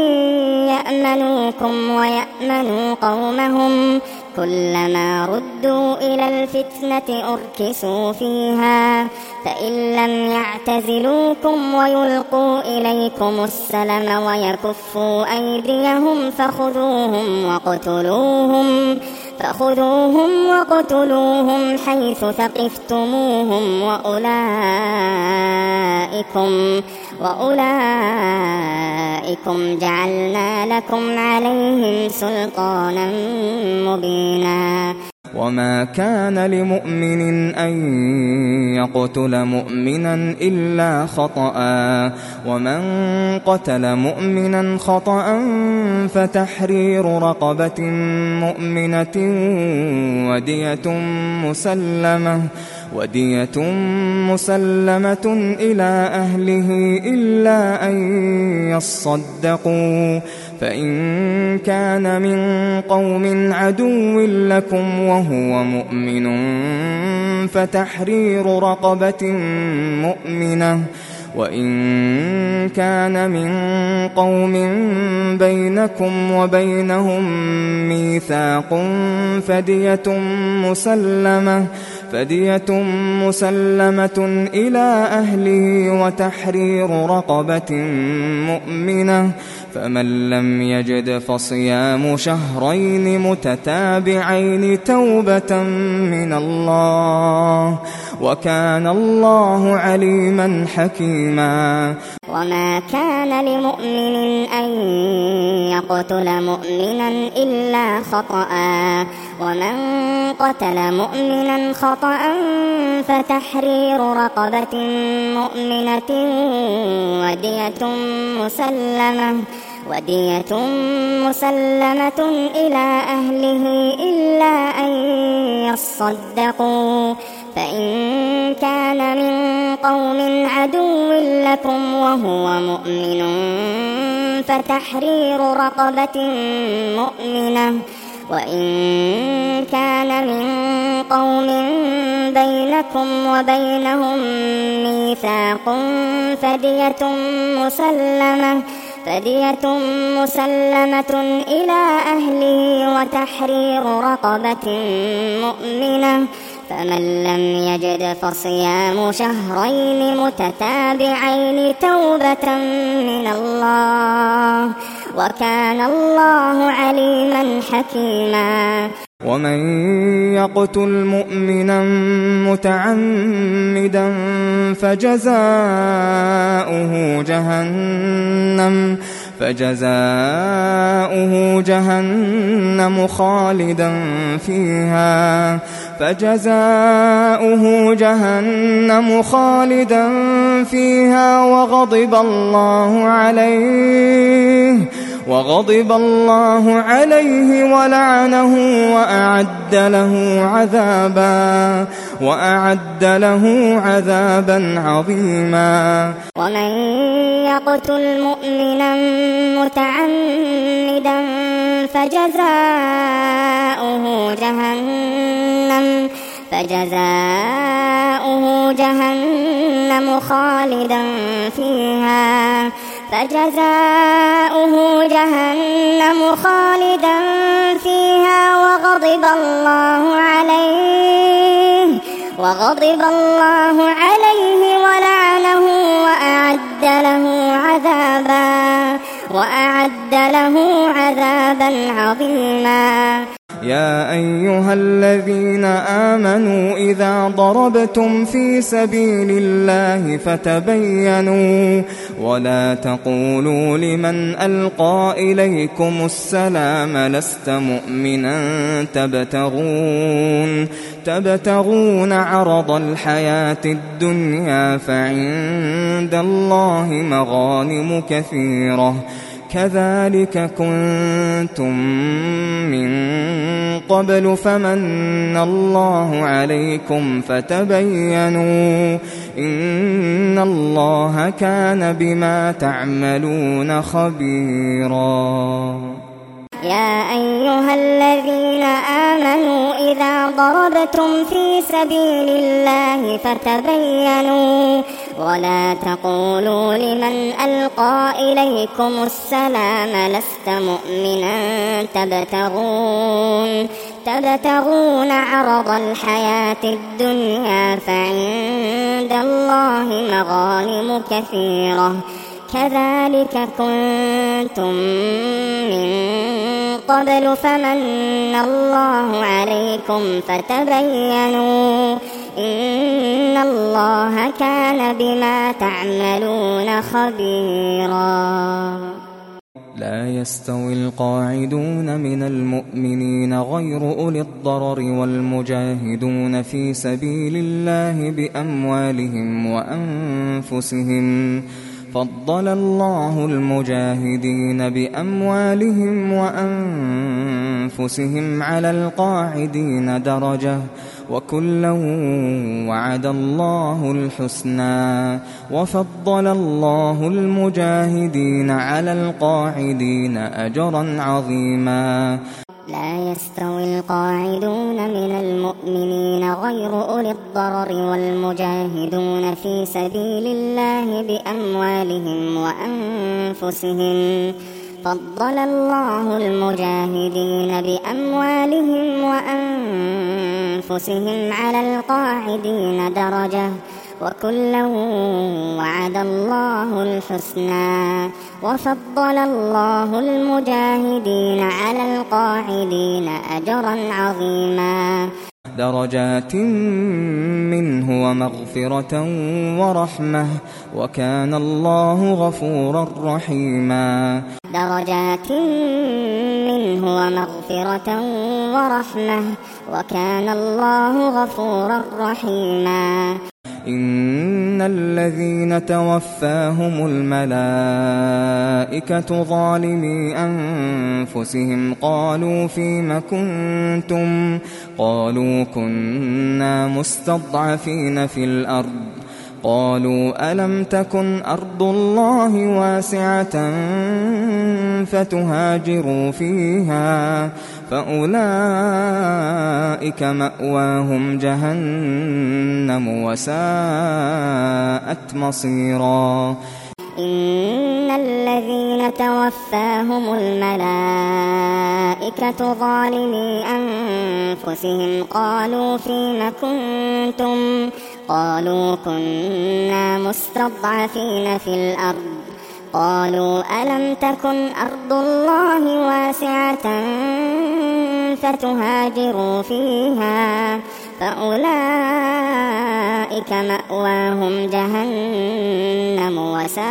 [SPEAKER 2] يأمنوكم ويأمنوا قومهم كلما ردوا إلى الفتنة أركسوا فيها فإن لم يعتزلوكم ويلقوا إليكم السلم ويكفوا أيديهم فخذوهم وقتلوهم حيث ثقفتموهم وأولئكم جعلنا لكم عليهم سلطانا مبينا
[SPEAKER 1] وما كان لمؤمن أن يقتل مؤمنا إلا خطأ ومن قتل مؤمنا خطأ فتحرير رقبة مؤمنة ودية مسلمة إلى أهله إلا أن يصدقوا فإن كان من قوم عدو لكم وهو مؤمن فتحرير رقبة مؤمنة وإن كان من قوم بينكم وبينهم ميثاق فدية مسلمة إلى أهله وتحرير رقبة مؤمنة فمن لم يجد فصيام شهرين متتابعين توبة من الله وكان الله عليما حكيما
[SPEAKER 2] وما كان لمؤمن أن يقتل مؤمنا إلا خطأ ومن قتل مؤمنا خطأ فتحرير رقبة مؤمنة ودية مسلمة إلى أهله إلا أن يصدقوا فإن كان من قوم عدو لكم وهو مؤمن فتحرير رقبة مؤمنة وإن كان من قوم بينكم وبينهم ميثاق فدية مسلمة إلى أهله وتحرير رقبة مؤمنة فمن لم يجد فصيام شهرين متتابعين توبة من الله وكان الله عليما حكيما.
[SPEAKER 1] ومن يقتل مؤمنا متعمدا فجزاؤه جهنم خالدا فيها وغضب الله عليه ولعنه وأعد له عذابا عظيما.
[SPEAKER 2] ومن يقتل مؤمنا متعمدا فجزاؤه جهنم خالدا فيها وغضب الله عليه ولعنه وأعد له عذابا عظيما.
[SPEAKER 1] يا أيها الذين آمنوا إذا ضربتم في سبيل الله فتبينوا ولا تقولوا لمن ألقى إليكم السلام لست مؤمنا تبتغون عرض الحياة الدنيا فعند الله مغانم كثيرة كذلك كنتم من قبل فمن الله عليكم فتبينوا إن الله كان بما تعملون خبيرا.
[SPEAKER 2] يا أيها الذين آمنوا إذا ضربتم في سبيل الله فتبينوا ولا تقولوا لمن ألقى إليكم السلام لست مؤمنا تبتغون عرض الحياة الدنيا فعند الله مغانم كثيرة كذلك كنتم من قبل فمن الله عليكم فتبينوا إن الله كان بما تعملون خبيرا.
[SPEAKER 1] لا يستوي القاعدون من المؤمنين غير أولي الضرر والمجاهدون في سبيل الله بأموالهم وأنفسهم فضل الله المجاهدين بأموالهم وأنفسهم على القاعدين درجة وكلا وعد الله الحسنى وفضل الله المجاهدين على القاعدين أجرا عظيما.
[SPEAKER 2] لا يستوي القاعدون من المؤمنين غير أولي الضرر والمجاهدون في سبيل الله بأموالهم وأنفسهم فضل الله المجاهدين بأموالهم وأنفسهم على القاعدين درجة وكلا وعد الله الحسنى وفضل الله المجاهدين على القاعدين أجرا عظيما.
[SPEAKER 1] درجات منه ومغفرة ورحمة وكان الله غفورا رحيما.
[SPEAKER 2] درجات منه ومغفرة ورحمة وكان الله غفورا رحيما.
[SPEAKER 1] إن الذين توفاهم الملائكة ظالمي أنفسهم قالوا فيم كنتم قالوا كنا مستضعفين في الأرض قالوا ألم تكن أرض الله واسعة فتهاجروا فيها فأولئك مأواهم جهنم وساءت مصيرا.
[SPEAKER 2] إن الذين توفاهم الملائكة ظالمي أنفسهم قالوا فيم كنتم قالوا كنا مستضعفين في الأرض قالوا ألم تكن أرض الله واسعة فتهاجروا فيها فأولئك مأواهم جهنم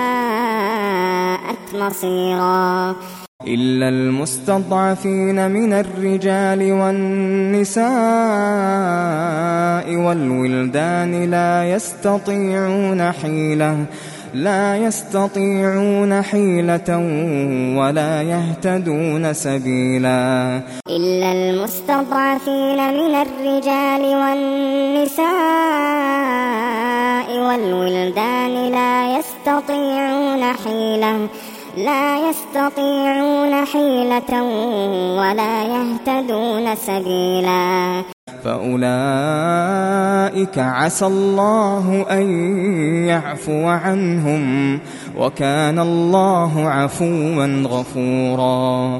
[SPEAKER 2] وساءت مصيرا
[SPEAKER 1] إلا المستضعفين من الرجال والنساء والولدان لا يستطيعون حيلة ولا يهتدون سبيلا
[SPEAKER 2] إلا المستضعفين من الرجال والنساء والولدان لا يستطيعون حيلة ولا يهتدون سبيلا
[SPEAKER 1] فأولئك عسى الله أن يعفو عنهم وكان الله عفوا غفورا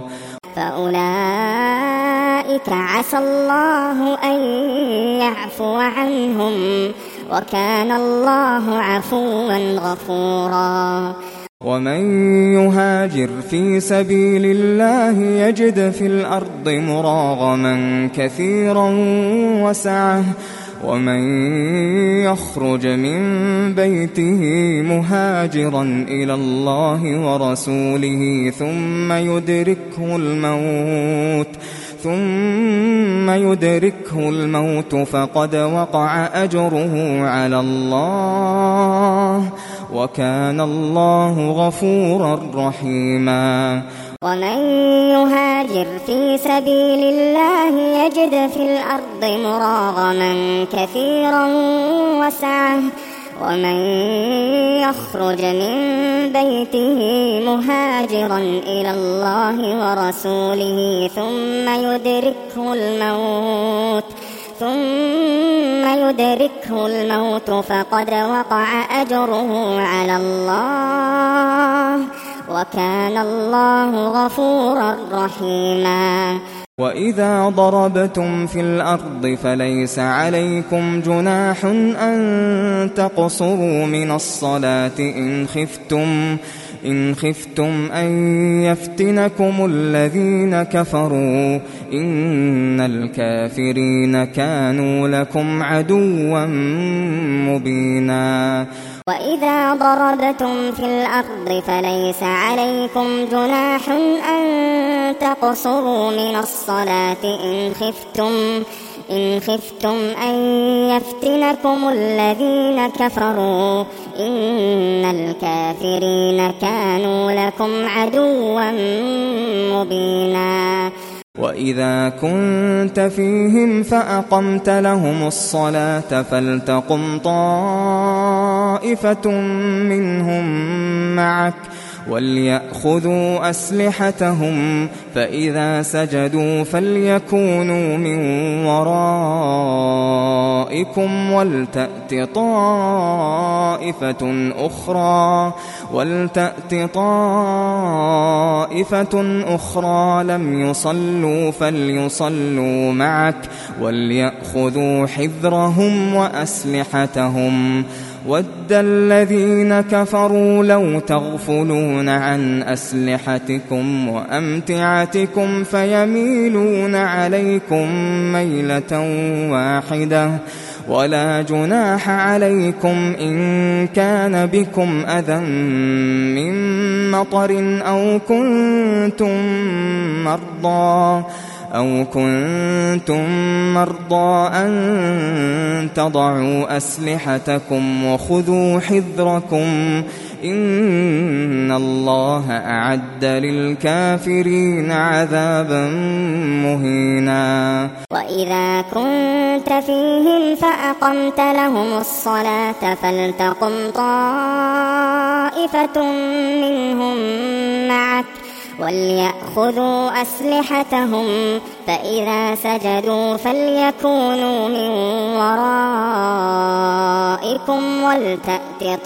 [SPEAKER 2] فأولئك عسى الله أن يعفو عنهم وكان الله عفوا غفورا
[SPEAKER 1] ومن يهاجر في سبيل الله يجد في الأرض مراغما كثيرا وسعة ومن يخرج من بيته مهاجرا إلى الله ورسوله ثم يدركه الموت فقد وقع أجره على الله وكان الله غفورا رحيما
[SPEAKER 2] ومن يهاجر في سبيل الله يجد في الأرض مراغما كثيرا وسعة ومن يخرج من بيته مهاجرا إلى الله ورسوله ثم يدركه الموت فقد وقع أجره على الله وكان الله غفورا رحيما
[SPEAKER 1] وإذا ضربتم في الأرض فليس عليكم جناح أن تقصروا من الصلاة إن خفتم أن يفتنكم الذين كفروا إن الكافرين كانوا لكم عدوا مبينا
[SPEAKER 2] وإذا ضربتم في الأرض فليس عليكم جناح أن تقصروا من الصلاة إن خفتم أن يفتنكم الذين كفروا إن الكافرين كانوا لكم عدوا مبينا
[SPEAKER 1] وإذا كنت فيهم فأقمت لهم الصلاة فلتقم طائفة منهم معك وليأخذوا أسلحتهم فإذا سجدوا فليكونوا من ورائكم ولتأت طائفة أخرى لم يصلوا فليصلوا معك وليأخذوا حذرهم وأسلحتهم ود الذين كفروا لو تغفلون عن أسلحتكم وأمتعتكم فيميلون عليكم ميلة واحدة ولا جناح عليكم إن كان بكم أذى من مطر أو كنتم مرضى أن تضعوا أسلحتكم وخذوا حذركم إن الله أعد للكافرين عذابا مهينا
[SPEAKER 2] وإذا كنت فيهم فأقمت لهم الصلاة فلتقم طائفة منهم معك وليأخذوا أسلحتهم فإذا سجدوا فليكونوا من ورائكم ولتأت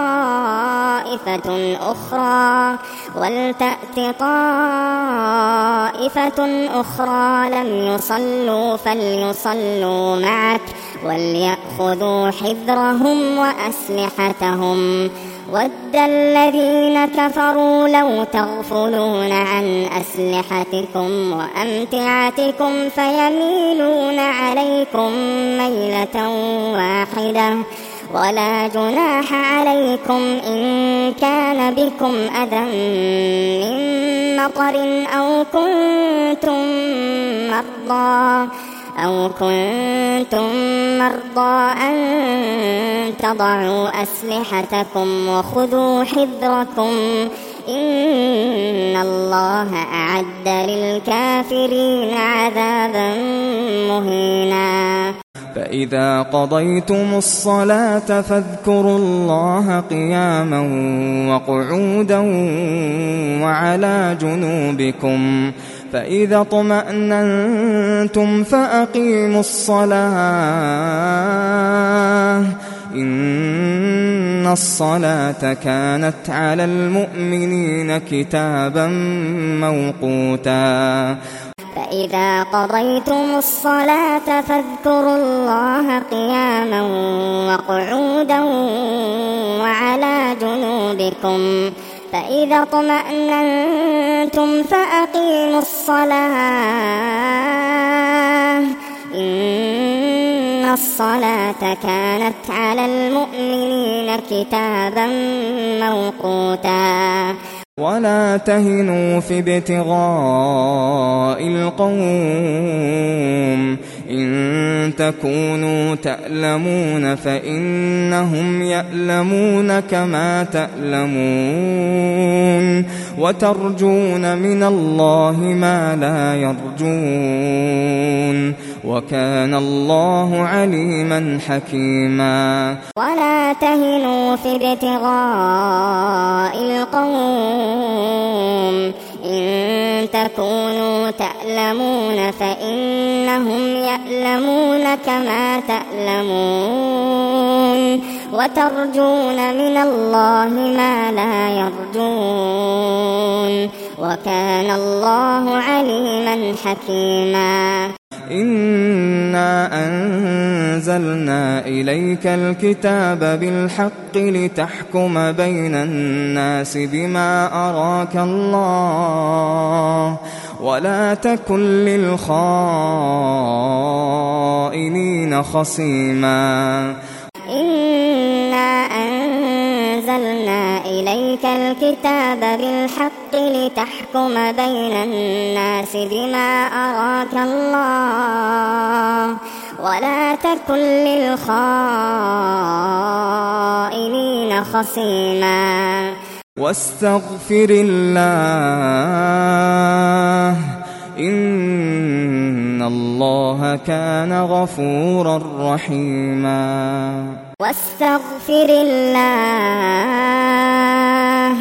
[SPEAKER 2] طائفة أخرى لم يصلوا فليصلوا معك وليأخذوا حذرهم وأسلحتهم ود الذين كفروا لو تغفلون عن أسلحتكم وأمتعتكم فيميلون عليكم ميلة واحدة ولا جناح عليكم إن كان بكم أذى من مطر أو كنتم مرضى أن تضعوا أسلحتكم وخذوا حذركم إن الله أعد للكافرين عذابا مهينا
[SPEAKER 1] فإذا قضيتم الصلاة فاذكروا الله قياما وقعودا وعلى جنوبكم فإذا اطمأننتم فأقيموا الصلاة إن الصلاة كانت على المؤمنين كتابا موقوتا
[SPEAKER 2] فإذا قضيتم الصلاة فاذكروا الله قياما وقعودا وعلى جنوبكم فإذا اطمأننتم فأقيموا الصلاة إن الصلاة كانت على المؤمنين كتابا موقوتا
[SPEAKER 1] ولا تهنوا في ابتغاء القوم إن تكونوا تألمون فإنهم يألمون كما تألمون وترجون من الله ما لا يرجون وكان الله عليما حكيما
[SPEAKER 2] ولا تهنوا في ابتغاء القوم إن تكونوا تألمون فإنهم يألمون كما تألمون وترجون من الله ما لا يرجون وكان الله عليما حكيما
[SPEAKER 1] إنا أنزلنا إليك الكتاب بالحق لتحكم بين الناس بما أراك الله ولا تكن للخائنين خصيما
[SPEAKER 2] إنا أنزلنا إليك الكتاب بالحق لتحكم بين الناس بما أراك الله ولا تكن للخائنين خصيما
[SPEAKER 1] واستغفر الله إن الله كان غفورا رحيما
[SPEAKER 2] واستغفر الله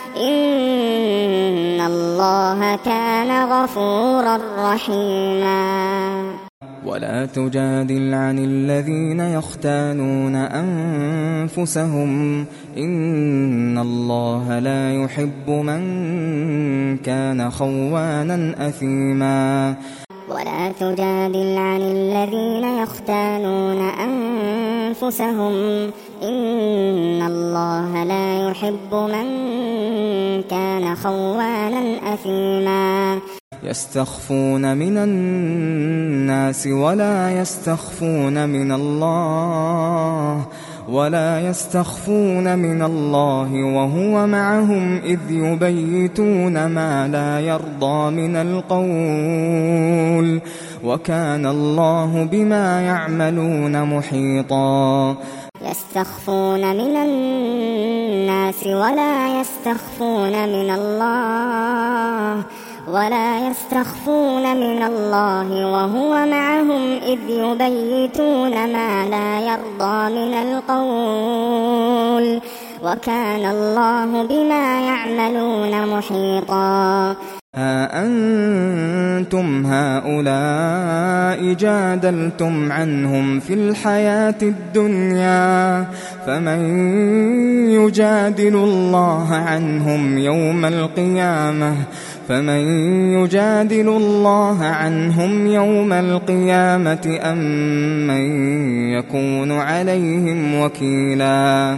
[SPEAKER 2] إن الله كان غفورا رحيما
[SPEAKER 1] ولا تجادل عن الذين يختانون أنفسهم إن الله لا يحب من كان خوانا أثيما
[SPEAKER 2] ولا تجادل عن الذين يختانون أنفسهم إن الله لا يحب من كان خوانا أثيما
[SPEAKER 1] يستخفون من الناس ولا يستخفون من الله وهو معهم إذ يبيتون ما لا يرضى من القول وكان الله بما يعملون محيطا
[SPEAKER 2] يستخفون من الناس ولا يستخفون من الله وهو معهم إذ يبيتون ما لا يرضى من القول وكان الله بما يعملون محيطا
[SPEAKER 1] ها أنتم هؤلاء جادلتم عنهم في الحياة الدنيا فمن يجادل الله عنهم يوم القيامة أم من يكون عليهم وكيلا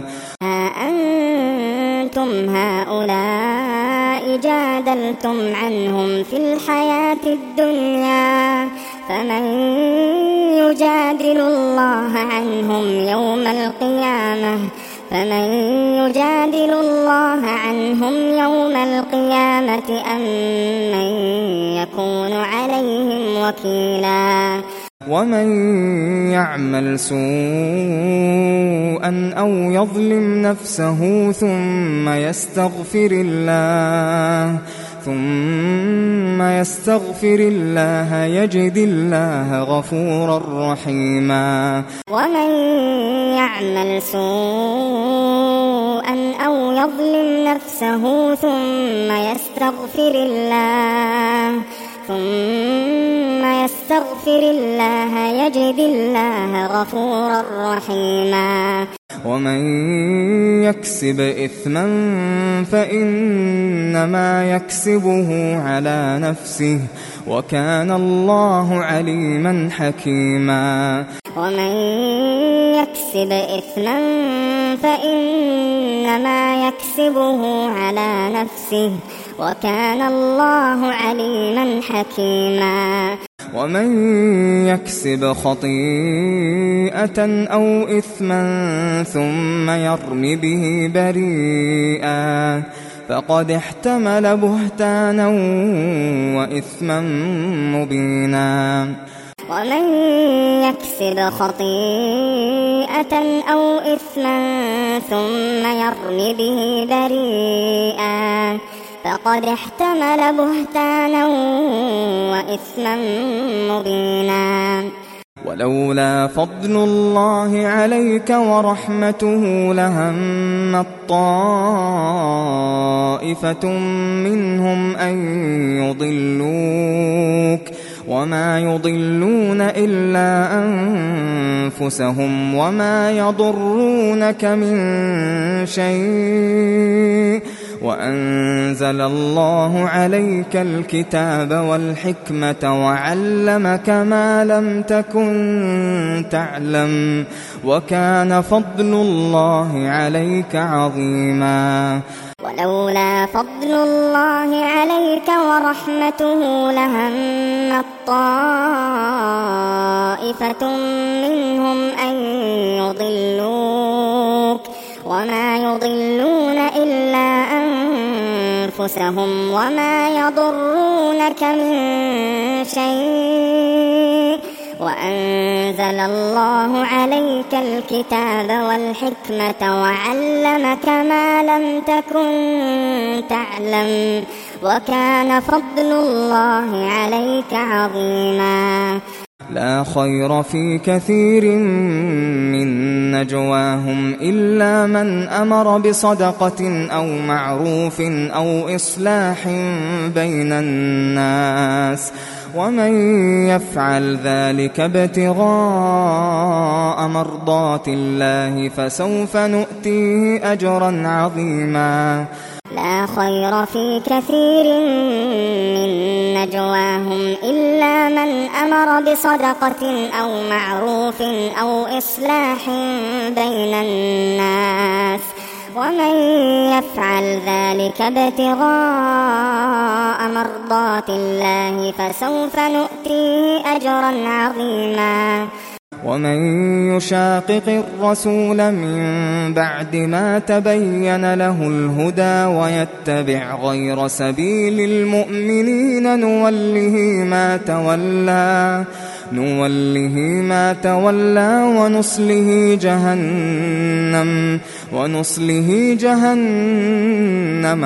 [SPEAKER 2] أنتم هؤلاء جادلتم عنهم في الحياة الدنيا فمن يجادل الله عنهم يوم القيامة أم من يكون عليهم وكيلا
[SPEAKER 1] ومن يعمل سوءا أو يظلم نفسه ثم يستغفر الله يجد الله غفورا رحيما
[SPEAKER 2] ومن يعمل سوءا أو يظلم نفسه ثم يستغفر الله يجد الله غفورا رحيما
[SPEAKER 1] ومن يكسب إثما فإنما يكسبه على نفسه وكان الله عليما حكيما
[SPEAKER 2] ومن يكسب إثما فإنما يكسبه على نفسه وكان الله عليما حكيما
[SPEAKER 1] ومن يكسب خطيئة أو إثما ثم يرم به بريئا فقد احتمل بهتانا وإثما مبينا
[SPEAKER 2] ومن يكسب خطيئة أو إثما ثم يرم به بريئا فقد احتمل بهتانا وإثما مبينا
[SPEAKER 1] ولولا فضل الله عليك ورحمته لهمت طائفة منهم أن يضلوك وما يضلون إلا أنفسهم وما يضرونك من شيء وأنزل الله عليك الكتاب والحكمة وعلمك ما لم تكن تعلم وكان فضل الله عليك عظيما
[SPEAKER 2] ولولا فضل الله عليك ورحمته لهمت طائفة منهم أن يضلوك وما يضلون إلا أنفسهم وما يضرونك من شيء وأنزل الله عليك الكتاب والحكمة وعلمك ما لم تكن تعلم وكان فضل الله عليك عظيما
[SPEAKER 1] لا خير في كثير من نجواهم إلا من أمر بصدقة أو معروف أو إصلاح بين الناس ومن يفعل ذلك ابتغاء مرضات الله فسوف نؤتيه أجرا عظيما
[SPEAKER 2] لا خير في كثير من نجواهم إلا من أمر بصدقة أو معروف أو إصلاح بين الناس ومن يفعل ذلك ابتغاء مرضات الله فسوف نؤتيه أجرا عظيما
[SPEAKER 1] ومن يشاقق الرسول من بعد ما تبين له الهدى ويتبع غير سبيل المؤمنين نوله ما تولى نوله ما تولى ونصله جهنم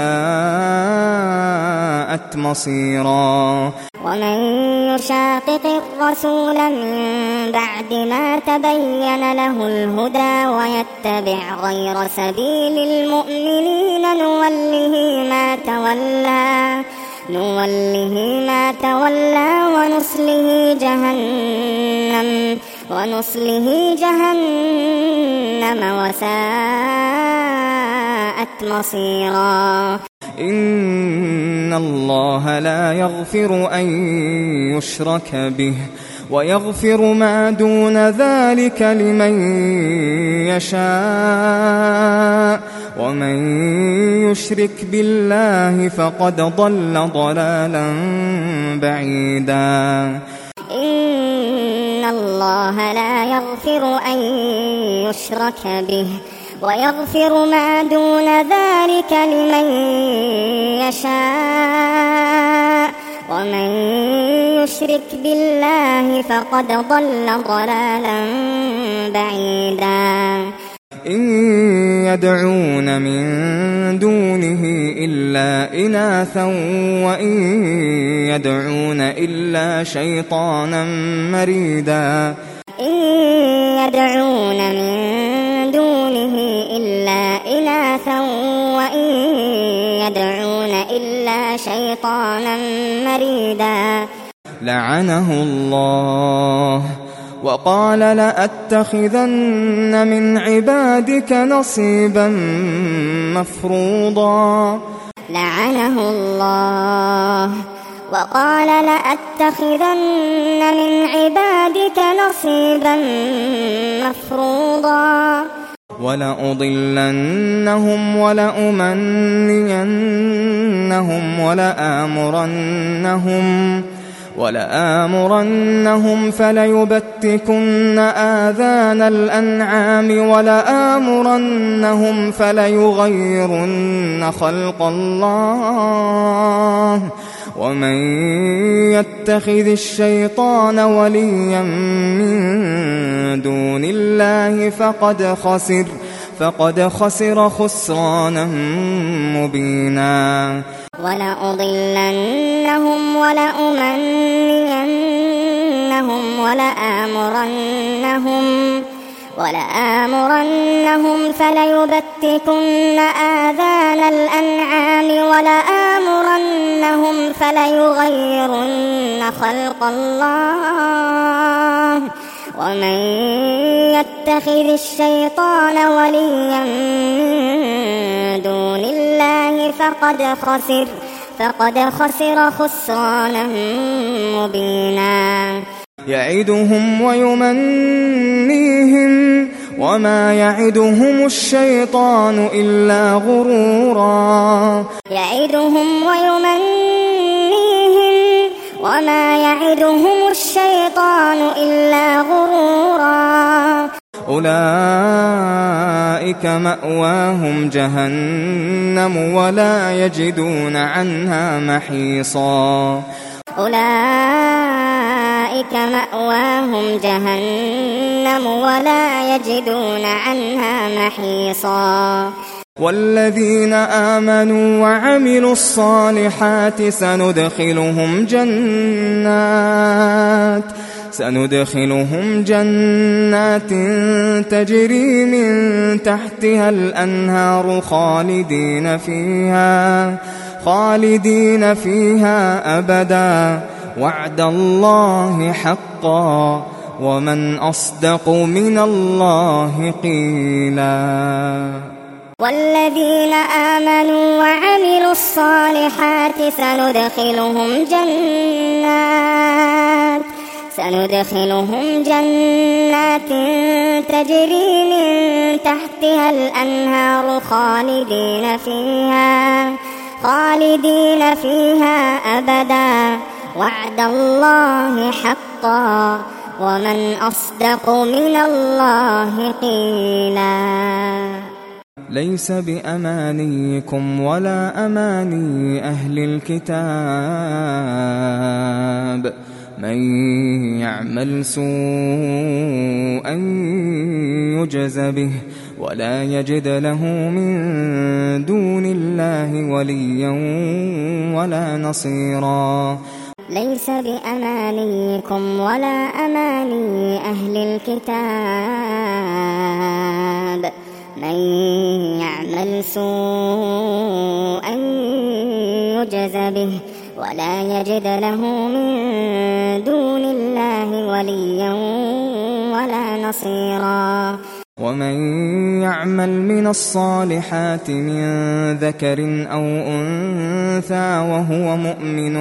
[SPEAKER 1] وساءت مصيرا.
[SPEAKER 2] ومن يشاقق الرسول من بعد ما تبين له الهدى ويتبع غير سبيل المؤمنين نوله ما تولى ونصله جهنم وساءت مصيرا.
[SPEAKER 1] إن الله لا يغفر أن يشرك به ويغفر ما دون ذلك لمن يشاء ومن يشرك بالله فقد ضل ضلالا بعيدا.
[SPEAKER 2] إن الله لا يغفر أن يشرك به ويغفر ما دون ذلك لمن يشاء ومن يشرك بالله فقد ضل ضلالا بعيدا.
[SPEAKER 1] إن يدعون من دونه إلا إناثا وإن يدعون إلا شيطانا مريدا.
[SPEAKER 2] إن يدعون من دونه إلا إناثا وإن يدعون إلا شيطانا مريدا.
[SPEAKER 1] لعنه الله وقال لأتخذن من عبادك نصيبا مفروضا.
[SPEAKER 2] لعنه الله وقال لأتخذن من عبادك نصيبا مفروضا.
[SPEAKER 1] ولأضلنهم ولأمنينهم ولآمرنهم فليبتكن آذان الأنعام ولآمرنهم فليغيرن خلق الله ومن يتخذ الشيطان وليا من دون الله فقد خسر خسرانا مبينا.
[SPEAKER 2] ولأضلنهم ولأمنينهم ولآمرنهم فليبتكن آذان الأنعام ولآمرنهم فليغيرن خلق الله ومن يتخذ الشيطان وليا من دون الله فقد خسر خسرانا مبينا.
[SPEAKER 1] يعدهم ويمنيهم وما يعدهم الشيطان إلا غرورا.
[SPEAKER 2] يعدهم ويمنيهم وما يعدهم الشيطان إلا غرورا.
[SPEAKER 1] أولئك مأواهم جهنم ولا يجدون عنها محيصا.
[SPEAKER 2] أولئك مأواهم جهنم ولا يجدون عنها محيصا.
[SPEAKER 1] والذين آمنوا وعملوا الصالحات سندخلهم جنات تجري من تحتها الأنهار خالدين فيها أبدا وعد الله حقا ومن أصدق من الله قيلا.
[SPEAKER 2] والذين آمنوا وعملوا الصالحات سندخلهم جنات تجري من تحتها الأنهار خالدين فيها أبدا وعد الله حقا ومن أصدق من الله قيلا.
[SPEAKER 1] ليس بأمانيكم ولا أماني أهل الكتاب من يعمل سوءا يجز به ولا يجد له من دون الله وليا ولا نصيرا
[SPEAKER 2] ليس بأمانيكم ولا أماني أهل الكتاب من يعمل سوءا يجز به ولا يجد له من دون الله وليا ولا نصيرا
[SPEAKER 1] ومن يعمل من الصالحات من ذكر أو أنثى وهو مؤمن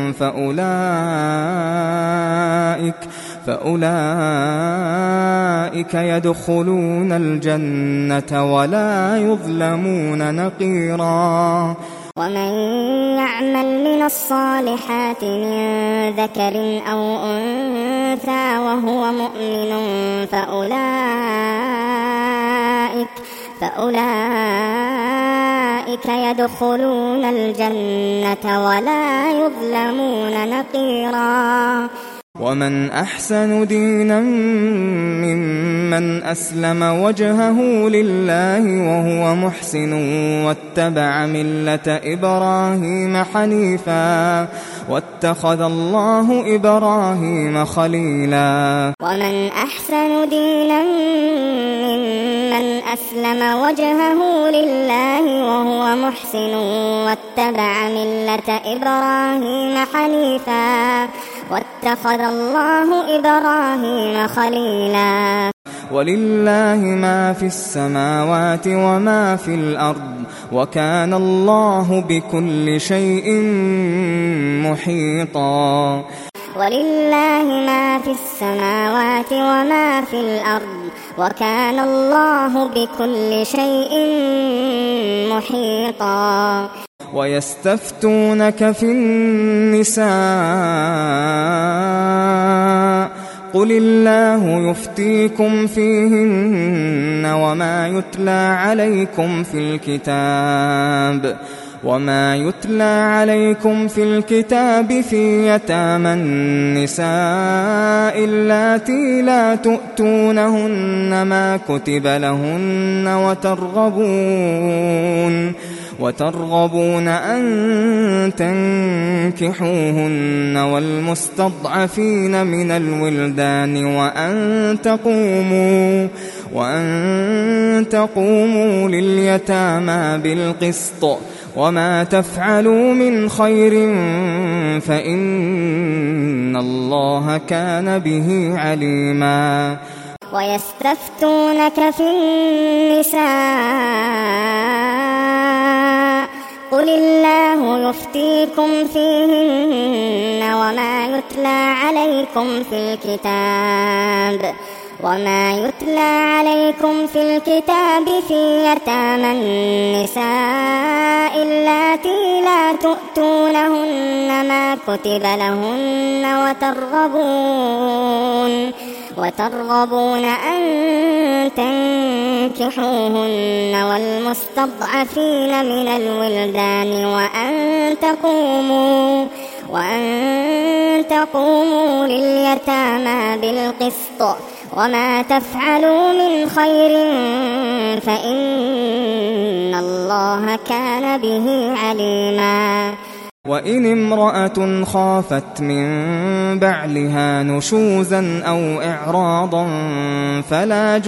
[SPEAKER 1] فأولئك يدخلون الجنة ولا يظلمون نقيرا
[SPEAKER 2] ومن يعمل من الصالحات من ذكر أو أنثى وهو مؤمن فأولئك يدخلون الجنة ولا يظلمون نقيرا
[SPEAKER 1] ومن أحسن دينا ممن أسلم وجهه لله وهو محسن واتبع ملة إبراهيم حنيفا واتخذ الله إبراهيم خليلا
[SPEAKER 2] ومن أحسن دينا ممن أسلم وجهه لله وهو محسن واتبع ملة إبراهيم حنيفا واتخذ الله إبراهيم خليلا
[SPEAKER 1] ولله ما في السماوات وما في الأرض وكان الله بكل شيء محيطا
[SPEAKER 2] ولله ما في السماوات وما في الأرض وكان الله بكل شيء محيطا
[SPEAKER 1] ويستفتونك في النساء قل الله يفتيكم فيهن وما يتلى عليكم في الكتاب في يتامى النساء اللاتي لا تؤتونهن ما كتب لهن وترغبون أن تنكحوهن والمستضعفين من الولدان وأن تقوموا لليتامى بالقسط وما تفعلوا من خير فإن الله كان به عليما
[SPEAKER 2] ويستفتونك في النساء قل الله يفتيكم فيهن وما يتلى عليكم في الكتاب في يتامى النساء اللاتي لا تؤتونهن ما كتب لهن وترغبون أن تنكحوهن والمستضعفين من الولدان وأن تقوموا لليتامى بالقسط وما تفعلوا من خير فإن الله كان به عليما
[SPEAKER 1] وإن امرأة خافت من بعلها نشوزا أو إعراضا فلا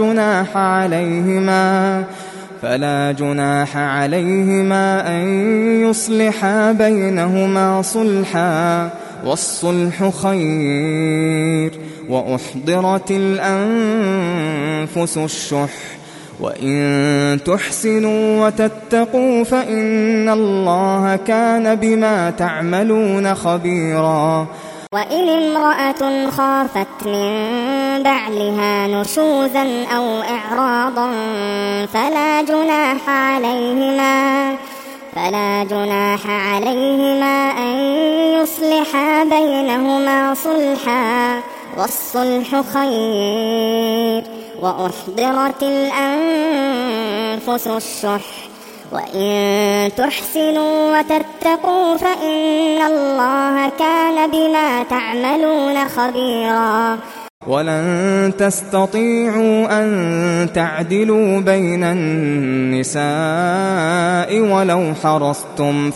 [SPEAKER 1] جناح عليهما أن يصلحا بينهما صلحا والصلح خير وأحضرت الأنفس الشح وإن تحسنوا وتتقوا فإن الله كان بما تعملون خبيرا
[SPEAKER 2] وإن امرأة خافت من بعلها نشوزا أو إعراضا فلا جناح عليهما أن يصلحا بينهما صلحا والصلح خير وأحضرت الأنفس الشح وإن تحسنوا وتتقوا فإن الله كان بما تعملون خبيرا
[SPEAKER 1] ولن تستطيعوا أن تعدلوا بين النساء ولو حرصتم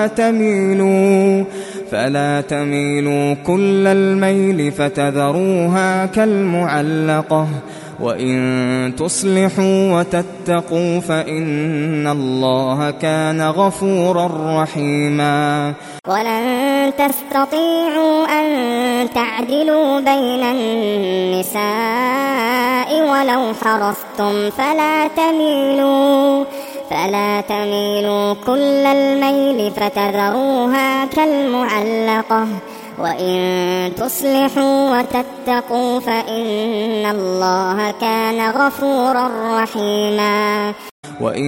[SPEAKER 1] فلا تميلوا كل الميل فتذروها كالمعلقة وإن تصلحوا وتتقوا فإن الله كان غفورا رحيما
[SPEAKER 2] ولن تستطيعوا أن تعدلوا بين النساء ولو حرصتم فلا تميلوا كل الميل فتذروها كالمعلقة وإن تصلحوا وتتقوا فإن الله كان غفورا رحيما
[SPEAKER 1] وإن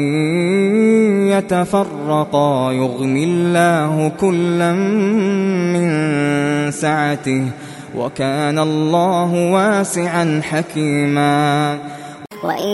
[SPEAKER 1] يتفرقا يغن الله كلا من سعته وكان الله واسعا حكيما
[SPEAKER 2] وإن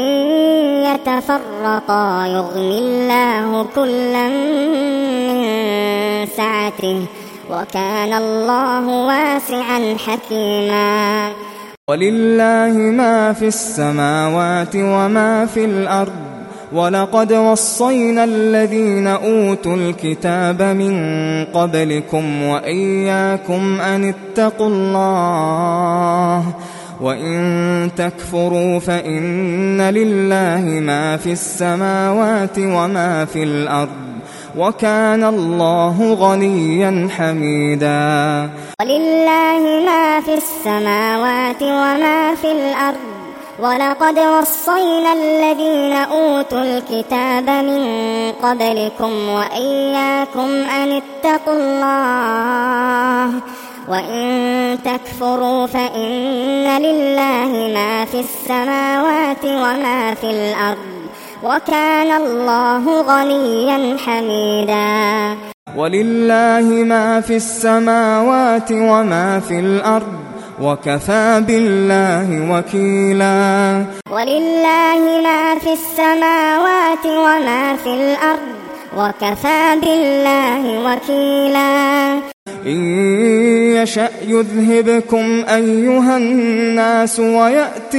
[SPEAKER 2] يتفرقا يغن الله كلا من سعته وكان الله واسعا حكيما
[SPEAKER 1] ولله ما في السماوات وما في الأرض ولقد وصينا الذين أوتوا الكتاب من قبلكم وإياكم أن اتقوا الله وإن تكفروا فإن لله ما في السماوات وما في الأرض وكان الله غنيا حميدا
[SPEAKER 2] ولله ما في السماوات وما في الأرض ولقد وصينا الذين أوتوا الكتاب من قبلكم وإياكم أن اتقوا الله وإن تكفروا فإن لله ما في السماوات وما في الأرض وكان الله غنيا حميدا
[SPEAKER 1] ولله ما في السماوات وما في الأرض وكفى بالله وكيلا
[SPEAKER 2] ولله ما في السماوات وما في الأرض وكفى بالله وكيلا
[SPEAKER 1] إن يشأ يذهبكم أيها الناس ويأت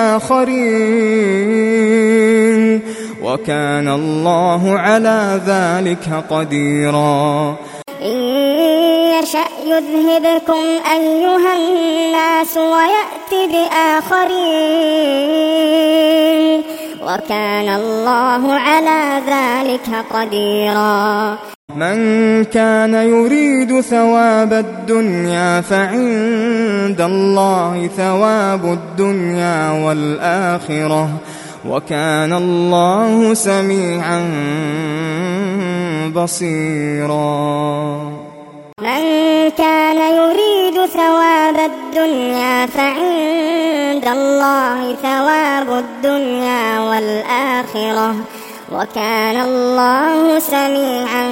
[SPEAKER 1] بآخرين وكان الله على ذلك قديرا
[SPEAKER 2] إن يشأ يذهبكم أيها الناس ويأت بآخرين وكان الله على ذلك قديرا
[SPEAKER 1] من كان يريد ثواب الدنيا فعند الله ثواب الدنيا والآخرة وكان الله سميعا بصيرا
[SPEAKER 2] من كان يريد ثواب الدنيا فعند الله ثواب الدنيا والآخرة وكان الله سميعا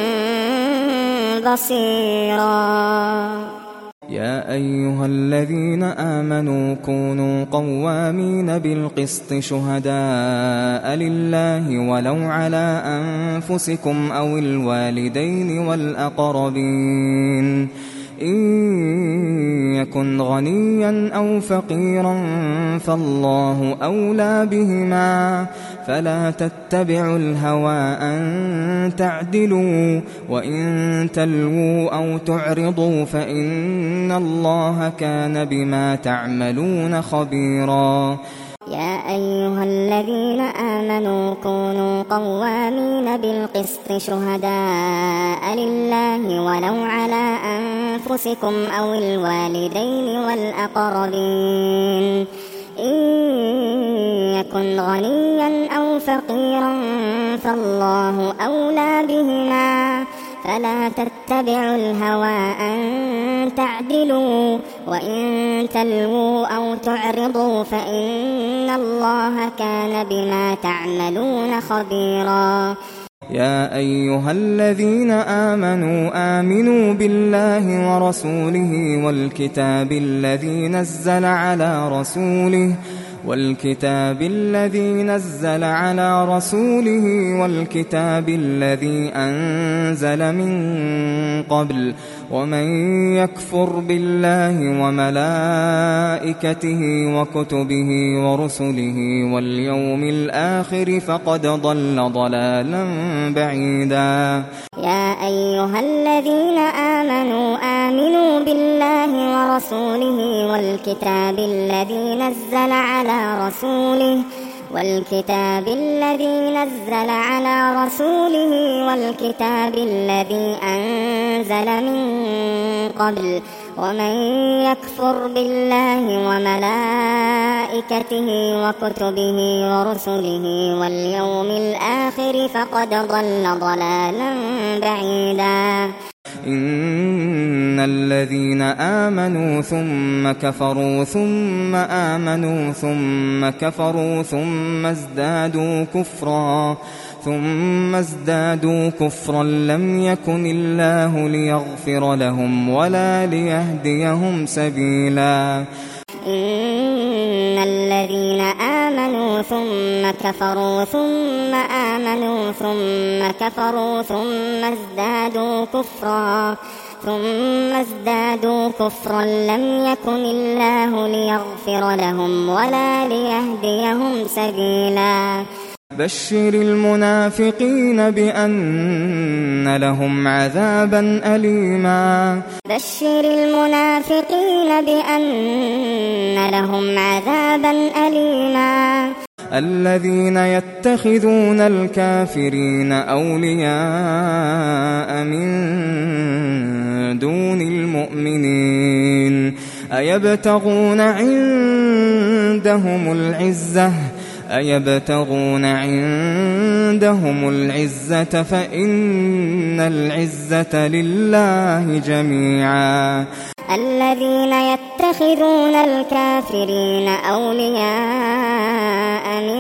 [SPEAKER 2] بصيرا
[SPEAKER 1] يا أيها الذين آمنوا كونوا قوامين بالقسط شهداء لله ولو على أنفسكم أو الوالدين والأقربين إن يكن غنيا أو فقيرا فالله أولى بهما فلا تتبعوا الهوى أن تعدلوا وإن تلووا أو تعرضوا فإن الله كان بما تعملون خبيرا
[SPEAKER 2] يا أيها الذين آمنوا كونوا قوامين بالقسط شهداء لله ولو على أنفسكم أو الوالدين والأقربين إن يكن غنيا أو فقيرا فالله أولى بهما فلا تتبعوا الهوى أن تعدلوا وإن تلووا أو تعرضوا فإن الله كان بما تعملون خبيرا
[SPEAKER 1] يا أيها الذين آمنوا بالله ورسوله والكتاب الذي نزل على رسوله والكتاب الذي نزل على رسوله والكتاب الذي أنزل من قبل ومن يكفر بالله وملائكته وكتبه ورسله واليوم الآخر فقد ضل ضلالا بعيدا
[SPEAKER 2] يا أيها الذين آمنوا بالله ورسوله والكتاب الذي نزل على رسوله والكتاب الذي أنزل من قبل ومن يكفر بالله وملائكته وكتبه ورسله واليوم الآخر فقد ضل ضلالا بعيدا
[SPEAKER 1] إن الذين آمنوا ثم كفروا ثم آمنوا ثم كفروا ثم ازدادوا كفرا لم يكن الله ليغفر لهم ولا ليهديهم سبيلا
[SPEAKER 2] إن الذين آمنوا ثم كفروا ثم آمنوا ثم كفروا ثم ازدادوا كفرا لم يكن الله ليغفر لهم ولا ليهديهم سبيلا
[SPEAKER 1] بشر المنافقين بأن لهم عذابا أليما الذين يتخذون الكافرين أولياء من دون المؤمنين أيبتغون عندهم العزة فإن العزة لله جميعا
[SPEAKER 2] الذين يتخذون الكافرين أولياء من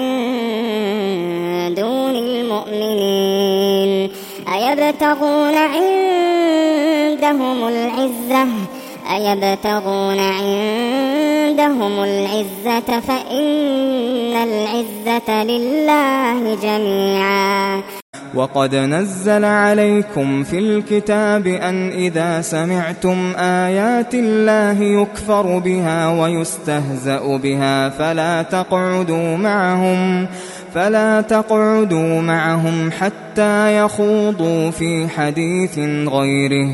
[SPEAKER 2] دون المؤمنين أيبتغون عندهم العزة فإن العزة لله جميعا
[SPEAKER 1] وقد نزل عليكم في الكتاب أن إذا سمعتم آيات الله يكفر بها ويستهزأ بها فلا تقعدوا معهم حتى يخوضوا في حديث غيره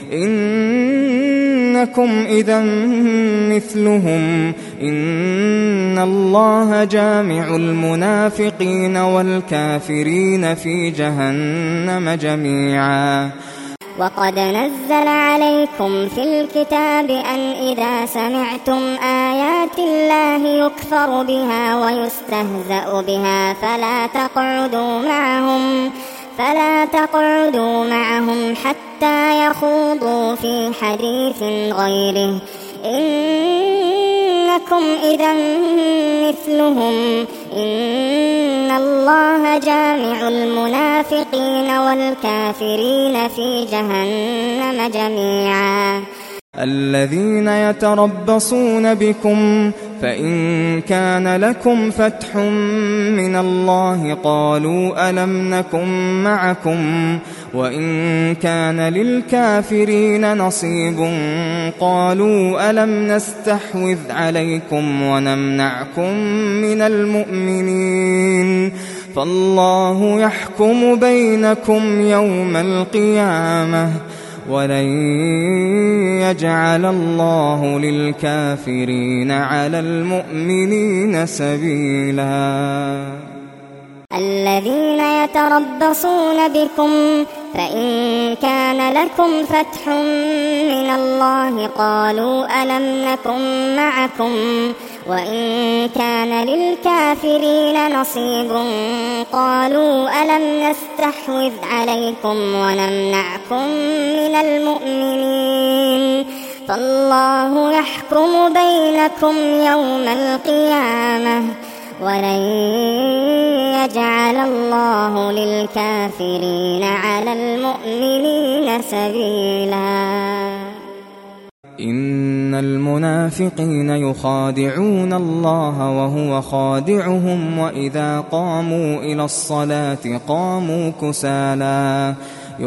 [SPEAKER 1] إنكم إذا مثلهم إن الله جامع المنافقين والكافرين في جهنم جميعا
[SPEAKER 2] وقد نزل عليكم في الكتاب أن إذا سمعتم آيات الله يكفر بها ويستهزأ بها فلا تقعدوا معهم حتى يخوضوا في حديث غيره إنكم إذا مثلهم إن الله جامع المنافقين والكافرين في جهنم جميعا
[SPEAKER 1] الذين يتربصون بكم فإن كان لكم فتح من الله قالوا ألم نكن معكم وإن كان للكافرين نصيب قالوا ألم نستحوذ عليكم ونمنعكم من المؤمنين فالله يحكم بينكم يوم القيامة ولن يجعل الله للكافرين على المؤمنين سبيلا
[SPEAKER 2] الذين يتربصون بكم فإن كان لكم فتح من الله قالوا ألم نكن معكم وإن كان للكافرين نصيب قالوا ألم نستحوذ عليكم ونمنعكم من المؤمنين فالله يحكم بينكم يوم القيامة ولن يجعل الله للكافرين على المؤمنين سبيلا
[SPEAKER 1] إن المنافقين يخادعون الله وهو خادعهم وإذا قاموا إلى الصلاة قاموا كسالى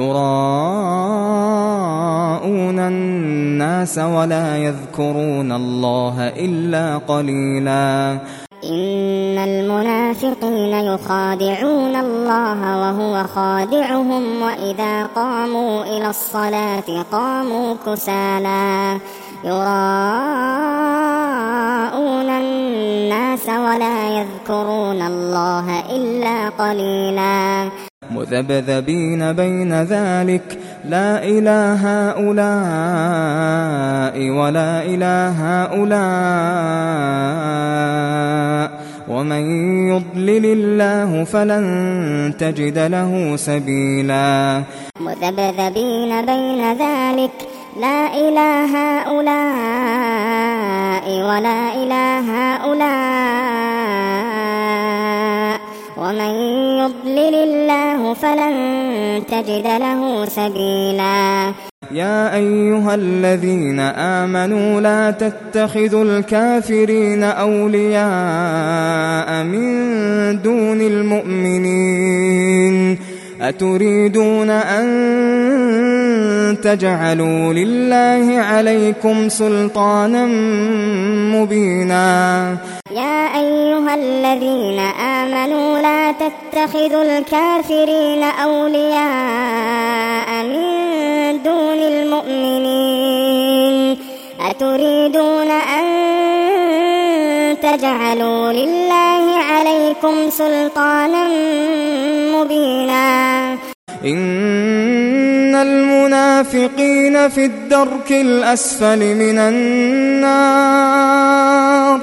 [SPEAKER 1] يراءون الناس ولا يذكرون الله إلا قليلا
[SPEAKER 2] إن المنافقين يخادعون الله وهو خادعهم وإذا قاموا إلى الصلاة قاموا كسالى يراءون الناس ولا يذكرون الله إلا قليلا
[SPEAKER 1] مذبذبين بين ذلك لا إله هؤلاء ولا إله هؤلاء ومن يضلل الله فلن تجد له سبيلا
[SPEAKER 2] مذبذبين بين ذلك لا إله هؤلاء ولا إله هؤلاء ومن يضلل الله فلن تجد له سبيلا
[SPEAKER 1] يا أيها الذين آمنوا لا تتخذوا الكافرين أولياء من دون المؤمنين أتريدون أن تجعلوا لله عليكم سلطانا مبينا
[SPEAKER 2] يا أيها الذين آمنوا لا تتخذوا الكافرين أولياء من دون المؤمنين أتريدون أن تجعلوا لله عليكم سلطانا مبينا
[SPEAKER 1] إن المنافقين في الدرك الأسفل من النار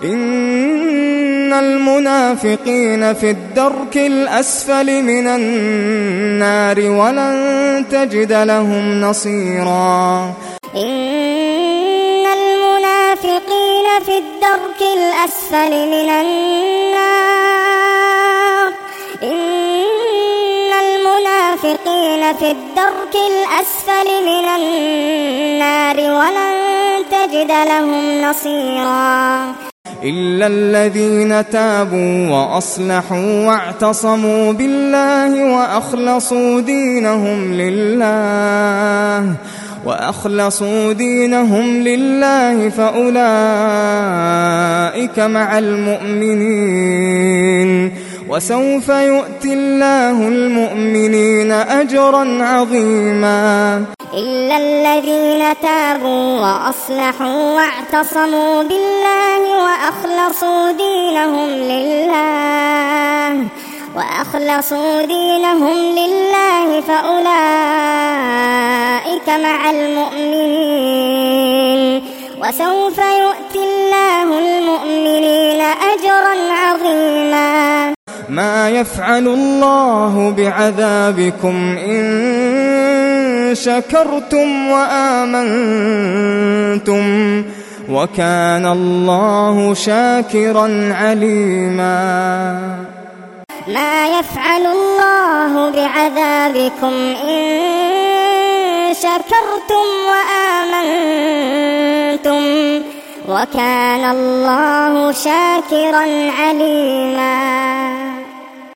[SPEAKER 1] إن المنافقين في الدرك الأسفل من النار ولن تجد لهم نصيرا
[SPEAKER 2] إن المنافقين في الدرك الأسفل من النار إن المنافقين في الدرك الأسفل من النار ولن تجد لهم نصيرا
[SPEAKER 1] إلا الذين تابوا وأصلحوا واعتصموا بالله وأخلصوا دينهم لله فأولئك مع المؤمنين وسوف يؤتي الله المؤمنين أجرا عظيما
[SPEAKER 2] إلا الذين تابوا وأصلحوا واعتصموا بالله وأخلصوا دينهم لله فأولئك مع المؤمنين وسوف يؤتي الله المؤمنين أجرا عظيما
[SPEAKER 1] ما يفعل الله بعذابكم إن شكرتم وآمنتم وكان الله شاكرا عليما
[SPEAKER 2] ما يفعل الله بعذابكم إن شكرتم وآمنتم وكان الله شاكرا عليما